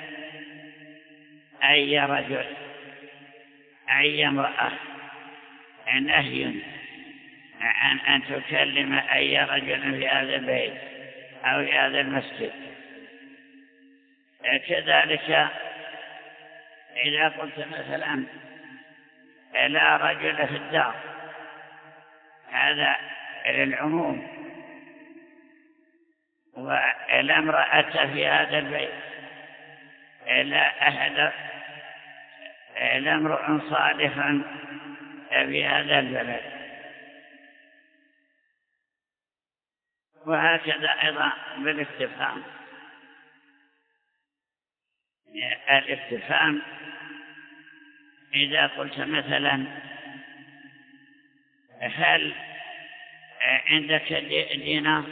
أي رجل أي امرأة، نهي عن أن تكلم أي رجل في هذا البيت أو في هذا المسجد. كذلك إذا قلت مثلا لا رجل في الدار، هذا للعموم، ولا امرأة في هذا البيت، لا أحد، لا امرؤ صالح في هذا البلد. وهكذا أيضا بالاستفهام. الاستفهام إذا قلت مثلا هل عندك دينار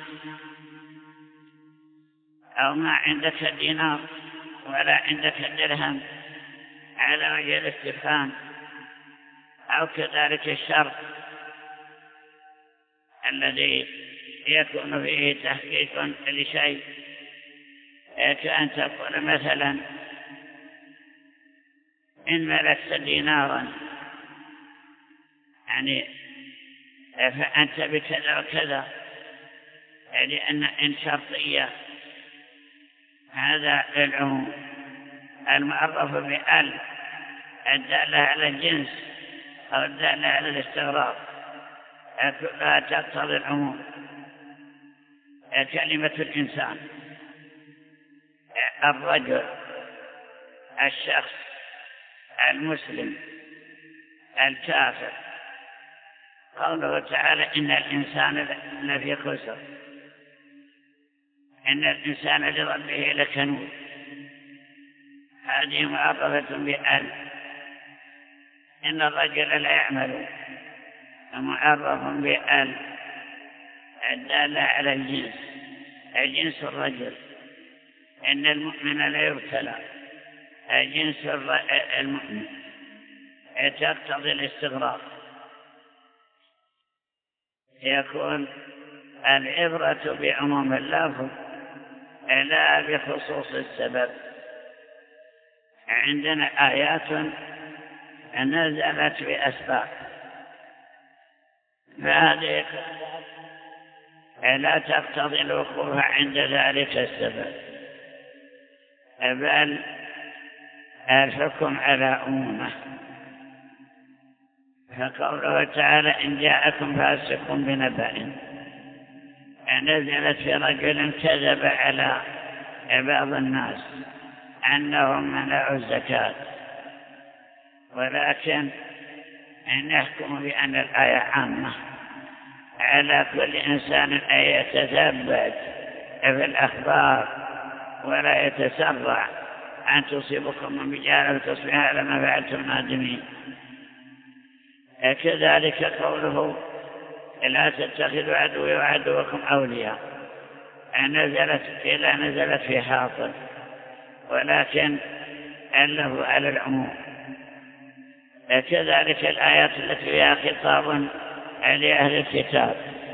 أو ما عندك دينار ولا عندك درهم على وجه الاستفهام، أو كذلك الشرط الذي يكون فيه تحقيق لشيء، كأن تقول مثلا إن ملكت دينارا يعني فأنت بكذا وكذا، لأن إن شرطية هذا العموم. المعرف بأل الدالة على الجنس أو الدالة على الاستغراق كلها تقتضي العموم. كلمة الإنسان، الرجل، الشخص، المسلم، الكافر. قوله تعالى إن الإنسان لفي خسر، إن الإنسان لربه لكنود، هذه معرفة بأل. إن الرجل لا يعمل، معرف بأل الدالة على الجنس، جنس الرجل. إن المؤمن لا يبتلى، جنس المؤمن، تقتضي الاستغراق. يكون العبرة بعموم اللفظ لا بخصوص السبب. عندنا آيات نزلت بأسباب، فهذه لا تقتضي الوقوف عند ذلك السبب، بل الحكم على عمومه. فقوله تعالى إن جاءكم فاسق بنبأ نزلت في رجل كذب على بعض الناس أنهم منعوا الزكاة، ولكن نحكم بأن الآية عامة على كل إنسان أن يتثبت في الأخبار ولا يتسرع أن تصيبكم من بجارة وتصبحوا على ما فعلتم نادمين. كذلك قوله لا تتخذوا عدوي وعدوكم أولياء نزلت في حاطب، ولكن اللفظ على العموم. كذلك الآيات التي فيها خطاب لأهل الكتاب،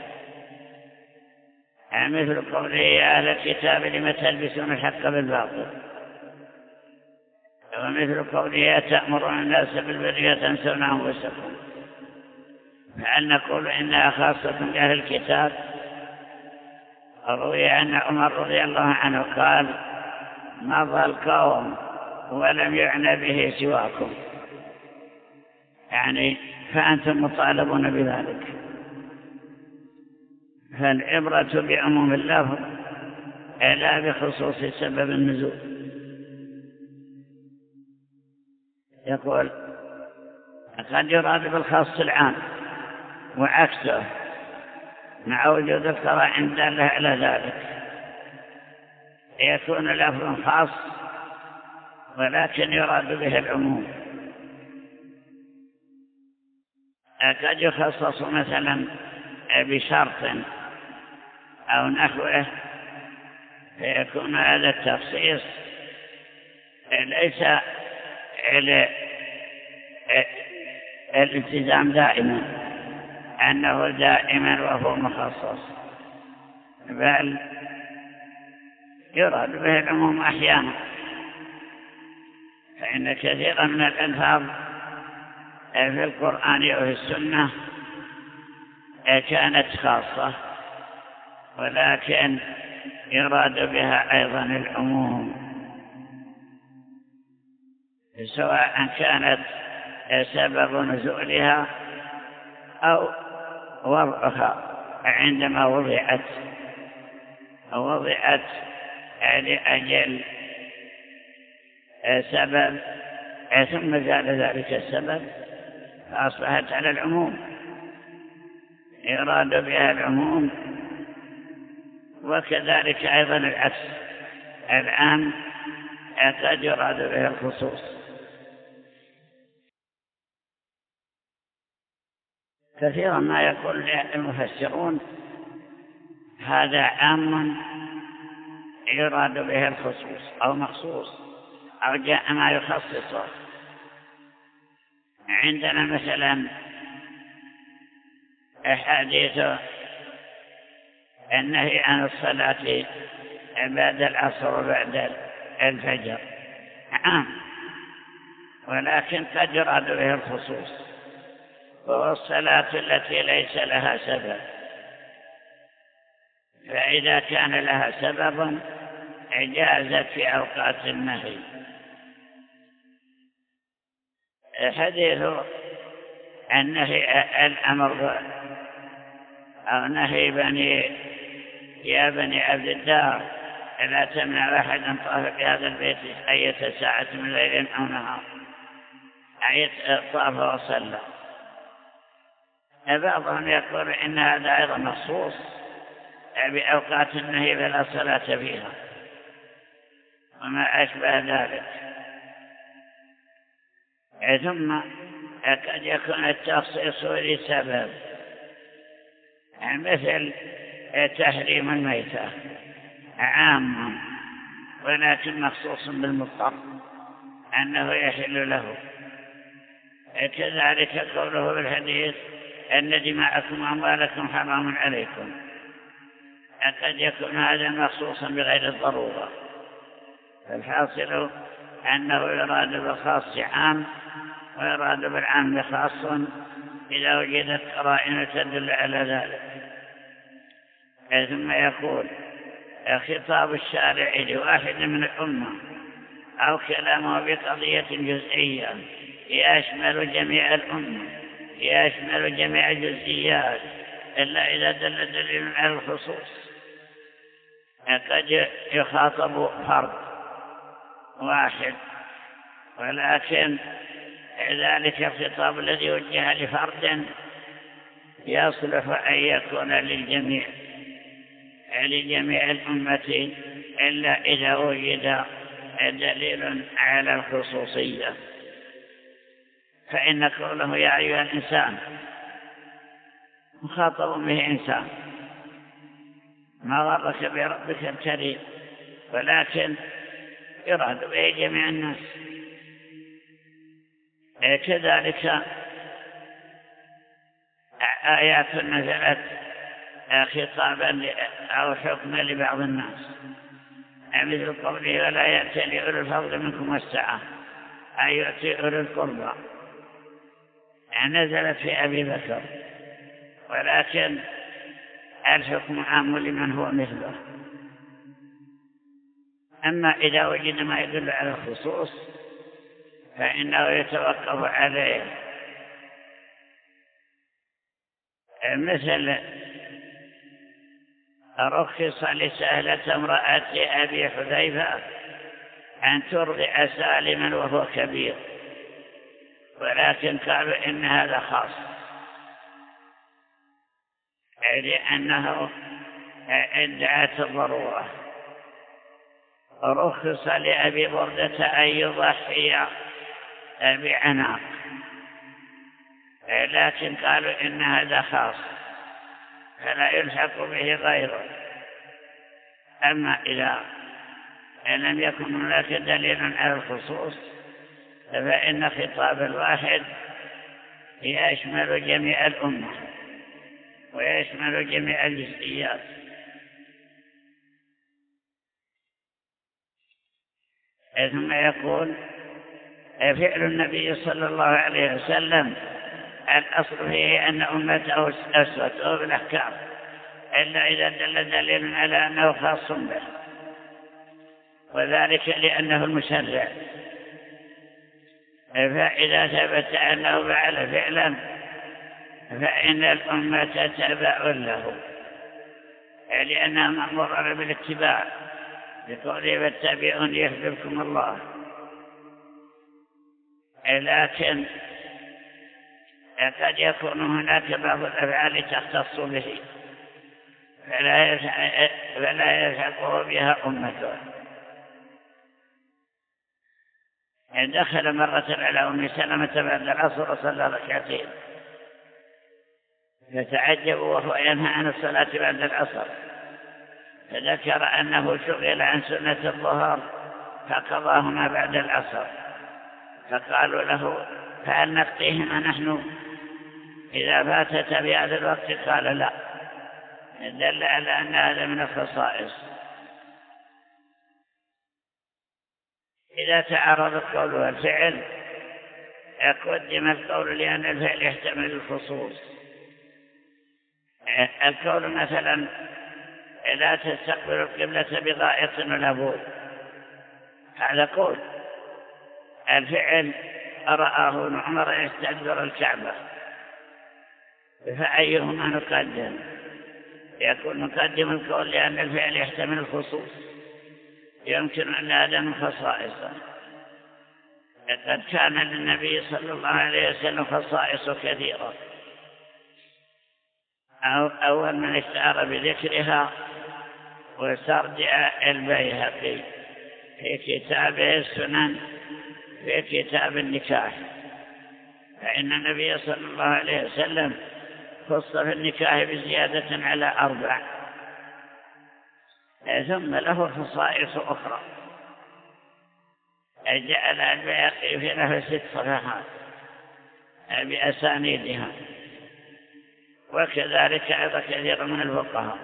مثل قوله يا أهل الكتاب لم تلبسون الحق بالباطل، ومثل قوله تأمرون الناس بالبر وتنسون أنفسكم. فهل نقول إنها خاصة بأهل الكتاب؟ روي أن عمر رضي الله عنه قال مضى القوم ولم يعنى به سواكم، يعني فأنتم مطالبون بذلك. فالعبرة بعموم اللفظ لا بخصوص سبب النزول. يقول قد يراد بالخاص العام وعكسه مع وجود القرائن دالة على ذلك. يكون لفظ خاص ولكن يراد به العموم. قد يخصص مثلا بشرط أو نحوه، فيكون هذا التخصيص ليس الالتزام دائما أنه دائما وهو مخصص، بل يراد به العموم أحيانا. فإن كثيرا من الألفاظ في القرآن وفي السنة كانت خاصة، ولكن يراد بها أيضا العموم، سواء كانت سبب نزولها أو وضعها عندما وضعت لأجل سبب ثم زال ذلك السبب فأصبحت على العموم، يراد بها العموم. وكذلك أيضا العكس، العام قد يراد به الخصوص. كثيرا ما يقول المفسرون هذا عام يراد به الخصوص أو مخصوص أو جاء ما يخصصه. عندنا مثلا أحاديث النهي عن الصلاة بعد العصر وبعد الفجر عام، ولكن قد يراد به الخصوص، وهو الصلاة التي ليس لها سبب. فإذا كان لها سبب جازت في أوقات النهي. حديث النهي الأمر أو نهي يا بني عبد الدار لا تمنع أحدا طاف في هذا البيت أية ساعة من ليل أو نهار، أي طاف وصلى. بعضهم يقول إن هذا أيضا مخصوص بأوقات النهي فلا صلاة فيها وما أشبه ذلك. ثم قد يكون التخصيص لسبب، مثل تحريم الميتة عام ولكن مخصوص بالمضطر أنه يحل له. كذلك قوله بالحديث أن دماءكم وأموالكم حرام عليكم، قد يكون هذا مخصوصا بغير الضرورة. فالحاصل أنه يراد بالخاص عام ويراد بالعام خاص إذا وجدت قرائن تدل على ذلك. ثم يقول خطاب الشارع لواحد من الأمة أو كلامه بقضية جزئية يشمل جميع الأمة، يشمل جميع الجزئيات إلا إذا دل دليل على الخصوص. قد يخاطب فرد واحد، ولكن ذلك الخطاب الذي وجه لفرد يصلح أن يكون لجميع الأمة إلا إذا وجد دليل على الخصوصية. فإن قوله يا أيها الإنسان مخاطب به إنسان، ما غرك بربك الكريم، ولكن يراد به جميع الناس. كذلك آيات نزلت خطابا أو حكما لبعض الناس، مثل قوله ولا يأتي أولو الفضل منكم والسعة، أي يأتي أولو القربى، نزلت في أبي بكر، ولكن الحكم عام لمن هو مثله. أما إذا وجد ما يدل على الخصوص فإنه يتوقف عليه، مثل رخص لسهلة امرأة أبي حذيفة أن ترضع سالما وهو كبير، ولكن قالوا إن هذا خاص لأنه ادعت الضرورة. رخص لأبي بردة أن يضحي بعناق، لكن قالوا إن هذا خاص فلا يلحق به غيره. أما إذا لم يكن هناك دليل على الخصوص فإن خطاب الواحد يشمل جميع الأمة ويشمل جميع الجزئيات. ثم يقول فعل النبي صلى الله عليه وسلم الأصل فيه أن أمته أسوته بالأحكام إلا إذا دل دليل على أنه خاص به، وذلك لأنه المشرع. فإذا ثبت أنه فعل فعلا فإن الأمة تتبع له، لأنها مأمورة بالاتباع، بقوله فاتبعون يحببكم الله. لكن قد يكون هناك بعض الأفعال تختص به فلا يلحقه بها أمته. دخل مرة على أم سلمة بعد العصر وصلى ركعتين، فتعجبوا وهو ينهى عن الصلاة بعد العصر، فذكر أنه شغل عن سنة الظهر فقضاهما بعد العصر، فقالوا له: فهل نقضيهما نحن إذا فاتت بهذا الوقت؟ قال: لا. دل على أن هذا من الخصائص. إذا تعارض القول والفعل قدم القول لأن الفعل يحتمل الخصوص. القول مثلا: لا تستقبل القبلة بغائط ولا بول، هذا قول. الفعل: رآه عمر يستدبر الكعبة، فأيهما نقدم؟ يكون نقدم القول لأن الفعل يحتمل الخصوص، يمكن أن هذا من خصائصه. قد كان للنبي صلى الله عليه وسلم خصائص كثيرة. أول من اشتهر بذكرها وسردع البيهقي في كتابه السنن في كتاب النكاح، فإن النبي صلى الله عليه وسلم خص في النكاح بزيادة على 4، ثم له خصائص أخرى جعل البيهقي في له 6 صفحات بأسانيدها، وكذلك أيضا كثير من الفقهاء.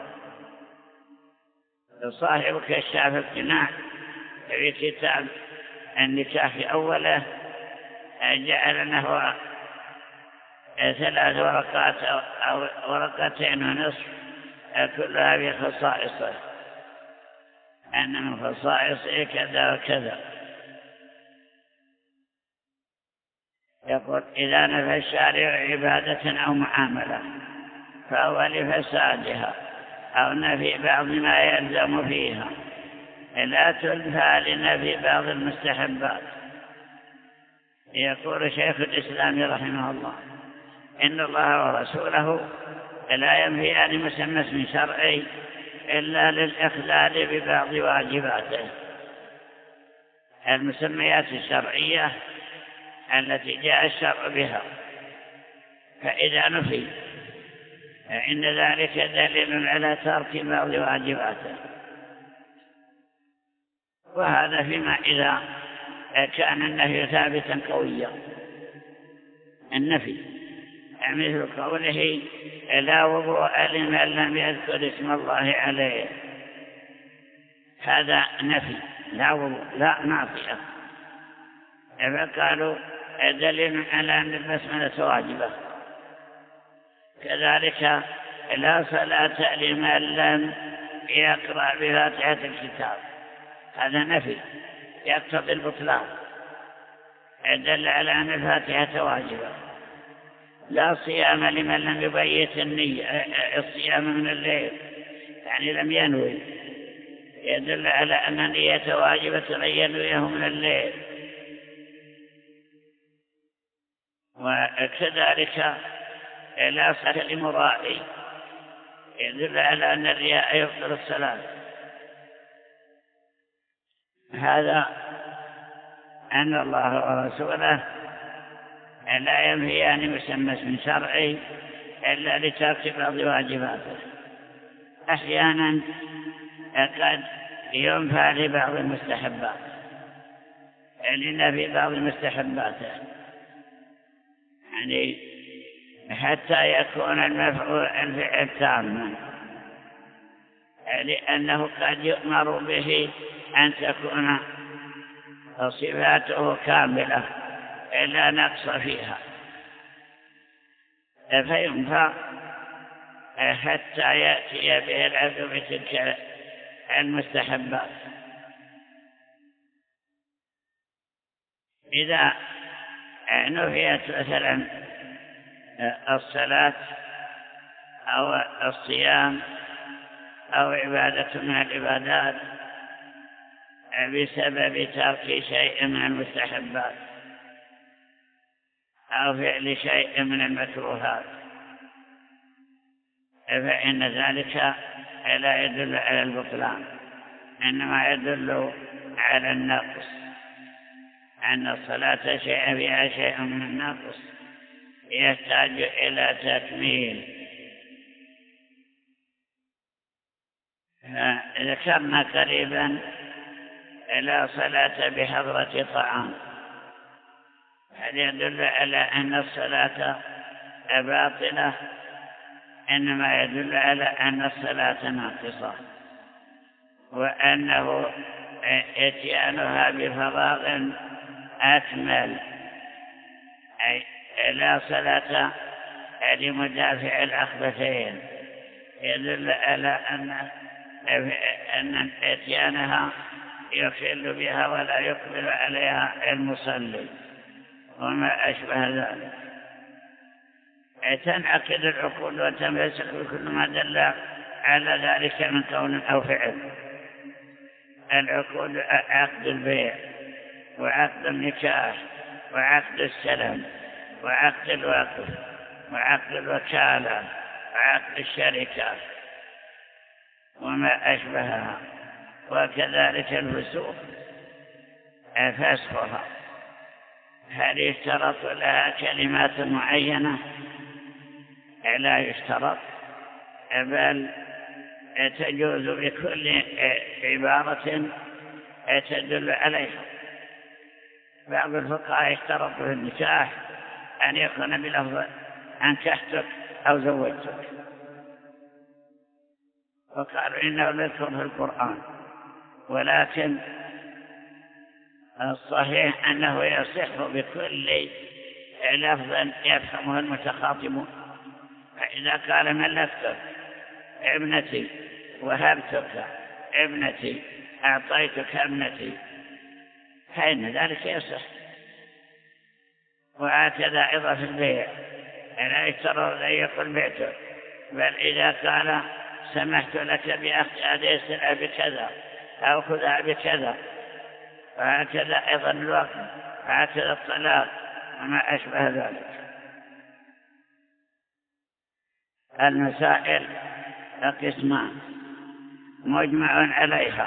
صاحب كشاف القناع في كتاب النكاح في أوله جعل له 3 ورقات أو 2.5 كلها بخصائصه، أن من خصائصه كذا وكذا. يقول: إذا نفى الشارع عبادة أو معاملة فهو لفسادها أو نفي بعض ما يلزم فيها، لا تنفى لنفي بعض المستحبات. يقول شيخ الإسلام رحمه الله: إن الله ورسوله لا ينفيان مسمى اسم شرعي إلا للإخلال ببعض واجباته. المسميات الشرعية التي جاء الشرع بها، فإذا نفي فإن ذلك دليل على ترك بعض واجباته، وهذا فيما إذا كان النفي ثابتا قويا. النفي مثل قوله: لا وضوء لمن لم يذكر اسم الله عليه، هذا نفي، لا وضوء، لا معصية، فقالوا دليل على أن البسملة واجبة. كذلك لا صلاة لمن لم يقرأ بفاتحة الكتاب، هذا نفي يقتضي البطلان، دل على أن الفاتحة واجبة. لا صيام لمن لم يبيت الصيام من الليل، يعني لم ينوي، يدل على أن النية واجبة أن ينويه من الليل. وكذلك لا صلاة لمرائي، يدل على أن الرياء يبطل الصلاة. هذا أن الله ورسوله لا ينفيان مسمى اسم شرعي إلا لترك بعض واجباته. أحيانا قد ينفى لبعض المستحبات، لنفي بعض مستحباته، يعني حتى يكون المفعول الفعل تاما، لأنه قد يؤمر به أن تكون صفاته كاملة لا نقص فيها، فينفع حتى يأتي به العبد بتلك المستحبات. إذا نفيت مثلا الصلاة أو الصيام أو عبادة من العبادات بسبب ترك شيء من المستحبات أو فعل شيء من المكروهات، فإن ذلك لا يدل على البطلان، إنما يدل على النقص أن الصلاة فيها شيء من النقص يحتاج إلى تكميل. ذكرنا قريبا لا صلاة بحضرة طعام، هذا يدل على أن الصلاة باطلة، إنما يدل على أن الصلاة ناقصة، وأنه اتيانها بفراغ أكمل، أي لا صلاة لمدافع الأخبثين، يدل على أن اتيانها يخل بها ولا يقبل عليها المصلي وما أشبه ذلك. تنعقد العقول وتنفسخ بكل ما دل على ذلك من قول أو فعل. العقود عقد البيع وعقد النكاح وعقد السلم وعقد الوقف وعقد الوكالة وعقد الشركة وما أشبهها، وكذلك الفسوق فسخها، هل يشترط لها كلمات معينة؟ لا يشترط، بل تجوز بكل عبارة تدل عليها. بعض الفقهاء يشترط في النكاح أن يكون بلفظ أنكحتك أو زوجتك، وقالوا إنه يذكر في القرآن، ولكن الصحيح أنه يصح بكل لفظ يفهمه المتخاطبون. فإذا قال ملكتك ابنتي، وهبتك ابنتي، أعطيتك ابنتي، فإن ذلك يصح. وهكذا أيضا في البيع، لا يشترط أن يقول بعتك، بل إذا قال سمحت لك بأخذ هذه السلعة بكذا أو خذها بكذا، وهكذا أيضا الوقت، وهكذا الطلاق وما أشبه ذلك. المسائل قسمان مجمع عليها،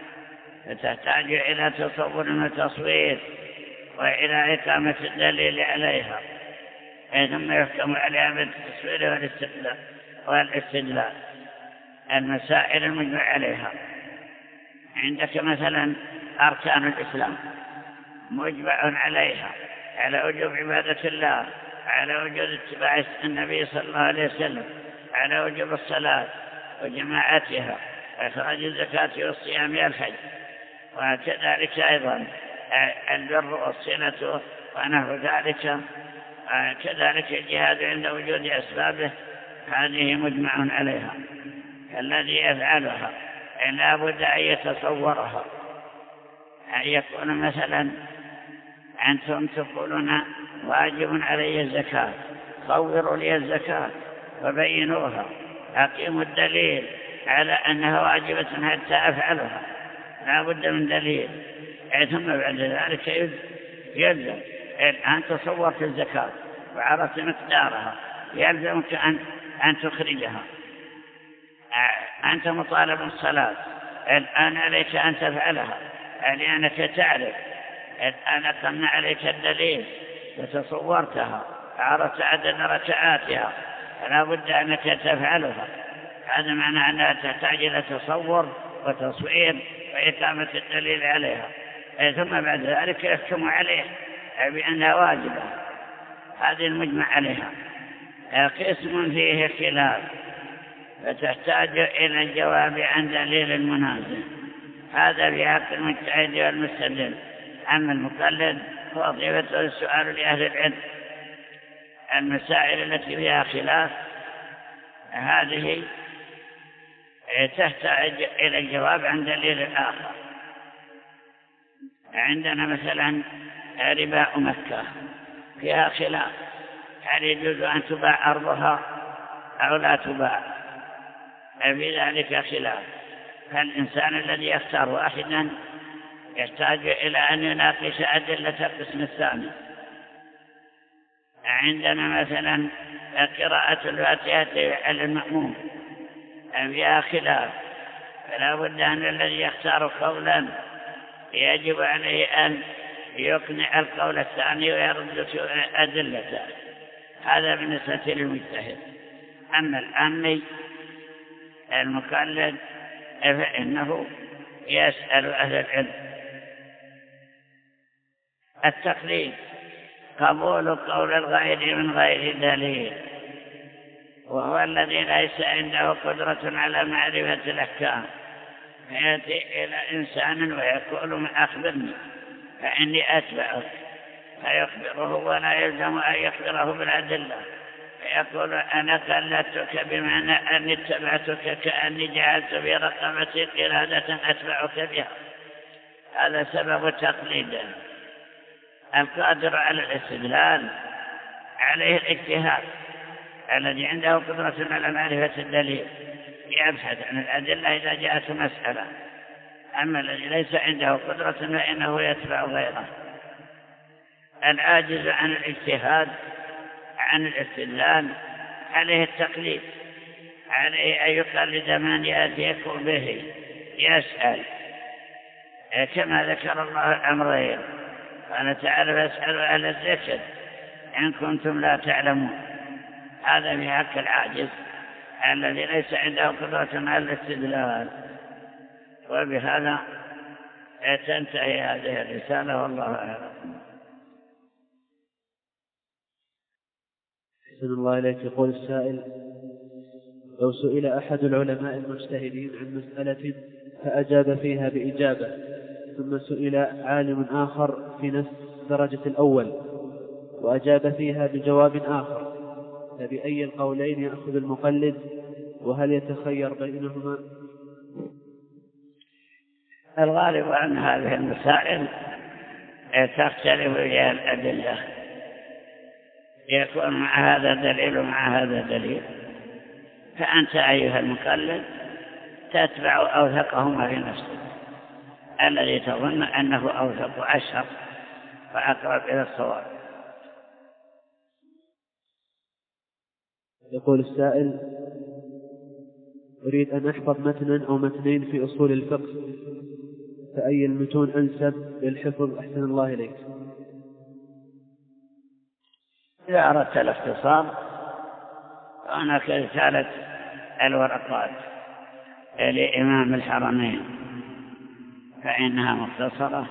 فتحتاج إلى تصور وتصوير وإلى إقامة الدليل عليها، ثم يحكم عليها بالتصوير والاستدلال. المسائل المجمع عليها، عندك مثلا أركان الإسلام مجمع عليها، على وجوب عبادة الله، على وجوب اتباع النبي صلى الله عليه وسلم، على وجوب الصلاة وجماعتها، إخراج الزكاة والصيام والحج، وكذلك أيضا البر والصلة ونحو ذلك، كذلك الجهاد عند وجود أسبابه، هذه مجمع عليها. الذي يفعلها لا بد أن يتصورها، أن يكون مثلا أنتم تقولون واجب علي الزكاة، صوروا لي الزكاة وبينوها، أقيموا الدليل على أنها واجبة حتى أفعلها، لا بد من دليل. ثم بعد ذلك يلزم أن تصورت الزكاة وعرفت مقدارها، يلزمك أن تخرجها. أنت مطالب بالصلاة، الآن عليك أن تفعلها، لأنك تعرف. الآن قمنا عليك الدليل وتصورتها، عرفت عدد ركعاتها، فلا بد أنك تفعلها. هذا معنى أنها تحتاج إلى تصور وتصوير وإقامة الدليل عليها، ثم بعد ذلك يحكم عليه بأنها واجبة. هذه المجمع عليها. قسم فيه خلاف، فتحتاج إلى الجواب عن دليل المنازل، هذا في حق المجتهد والمستدل. أما المقلد فوظيفته السؤال لأهل العلم. المسائل التي فيها خلاف هذه تحتاج إلى الجواب عن دليل آخر. عندنا مثلا رباء مكة فيها خلاف، هل يجوز أن تباع أرضها أو لا تباع؟ في ذلك خلاف. فالإنسان الذي يختار واحدا يحتاج إلى أن يناقش أدلة القسم الثاني. عندنا مثلا قراءة الفاتحة على المأموم فيها خلاف، فلا بد أن الذي يختار قولا يجب عليه أن يقنع القول الثاني ويرد أدلته. هذا بالنسبة للمجتهد. أما العامي المقلد فإنه يسأل أهل العلم. التقليد قبول قول الغير من غير دليل، وهو الذي ليس عنده قدرة على معرفة الأحكام، فيأتي إلى إنسان ويقول أخبرني فإني أتبعك، فيخبره ولا يلزم أن يخبره بالأدلة، فيقول أنا قلدتك بمعنى أني اتبعتك كأني جعلت في رقبتي قلادة أتبعك بها. هذا سبب تقليده. القادر على الاستدلال عليه الاجتهاد، الذي عنده قدرة على معرفة الدليل يبحث عن الأدلة إذا جاءت مسألة. أما الذي ليس عنده قدرة فإنه يتبع غيره. العاجز عن الاجتهاد عن الاستدلال عليه التقليد، عليه أن يقلد من يأتيكم به، يسأل كما ذكر الله الأمرين. قال تعالى فاسألوا أهل الذكر إن كنتم لا تعلمون. هذا في حق العاجز الذي ليس عنده قدرة على الاستدلال. وبهذا تنتهي هذه الرسالة، والله أعلم. أحسن الله إليك. يقول السائل: لو سئل أحد العلماء المجتهدين عن مسألة فأجاب فيها بإجابة، ثم سئل عالم آخر في نفس درجة الأول وأجاب فيها بجواب آخر، فبأي القولين يأخذ المقلد؟ وهل يتخير بينهما؟ الغالب أن هذه المسائل تختلف فيها الأدلة، يكون مع هذا دليل ومع هذا دليل، فأنت أيها المقلد تتبع أوثقهما في نفسك، الذي تظن أنه أوثق أشهر وأقرب إلى الصواب. يقول السائل: أريد أن أحفظ متنا أو متنين في أصول الفقه، فأي المتون أنسب للحفظ أحسن الله إليك؟ إذا أردت الاختصار هناك رسالة الورقات لإمام الحرمين فإنها مختصرة،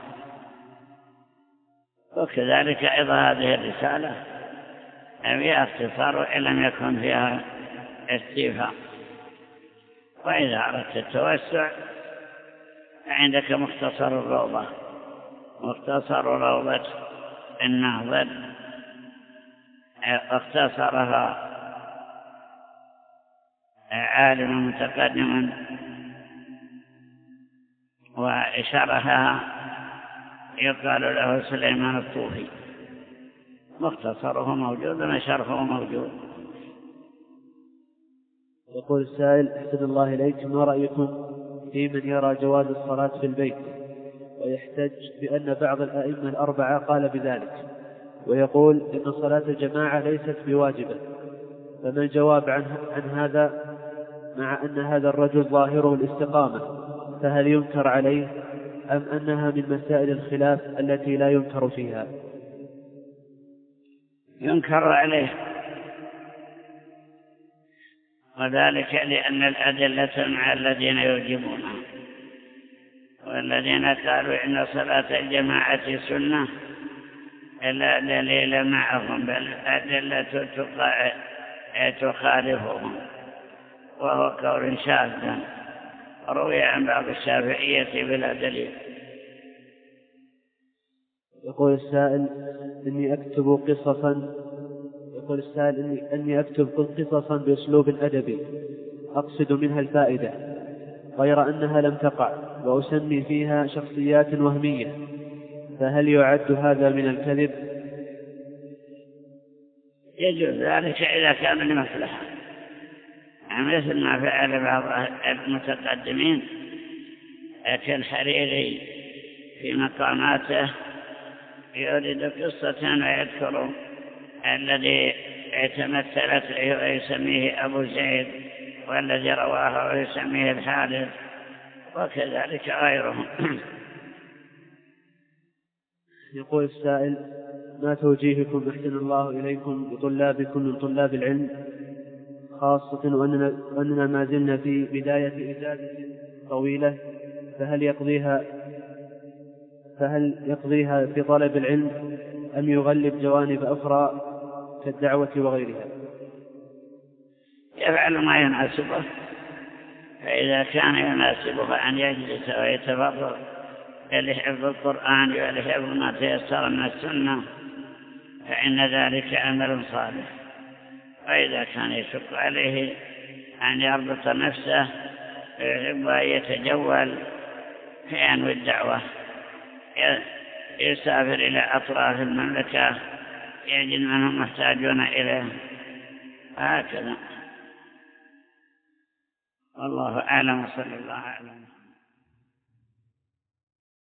وكذلك أيضا هذه الرسالة فيها اختصار وإن لم يكن فيها استيفاء. وإذا أردت التوسع فعندك مختصر الروضة، مختصر روضة الناظر اختصرها عالم متقدم وشرحها يقال له سليمان الطوفي، مختصره موجود وشرحه موجود. يقول السائل: أحسن الله إليك، ما رأيكم في من يرى جواز الصلاة في البيت ويحتج بأن بعض الأئمة الأربعة قال بذلك، ويقول إن صلاة الجماعة ليست بواجبة، فما الجواب عن هذا مع أن هذا الرجل ظاهره الاستقامة؟ فهل ينكر عليه أم أنها من مسائل الخلاف التي لا ينكر فيها؟ ينكر عليه، وذلك لأن الأدلة مع الذين يوجبونها، والذين قالوا إن صلاة الجماعة سنة لا دليل معهم، بل الأدلة تخالفهم، وهو قول شاذ روي عن بعض الشافعية بلا دليل. يقول السائل: إني أكتب قصصا بأسلوب أدبي أقصد منها الفائدة، غير أنها لم تقع، وأسمي فيها شخصيات وهمية، فهل يعد هذا من الكذب؟ يجوز ذلك إذا كان لمصلحة، مثل ما فعل بعض المتقدمين كالحريري في مقاماته يريد قصة ويذكر الذي تمثلت له ويسميه أبو زيد، والذي رواه ويسميه الحارث، وكذلك غيرهم. يقول السائل: ما توجيهكم أحسن الله إليكم بطلابكم من طلاب العلم، خاصة وأننا ما زلنا في بداية إجازة طويلة، فهل يقضيها في طلب العلم أم يغلب جوانب أخرى كالدعوة وغيرها؟ يفعل ما يناسبه، فإذا كان يناسبه أن يجلس ويتفرغ لحفظ القرآن ولحفظ ما تيسر من السنة فإن ذلك عمل صالح. وإذا كان يشق عليه أن يربط نفسه ويحب أن يتجول في أنواع الدعوة، يسافر إلى أطراف المملكة يجد منهم محتاجون إليه، هكذا. والله أعلم، صلى الله عليه وسلم.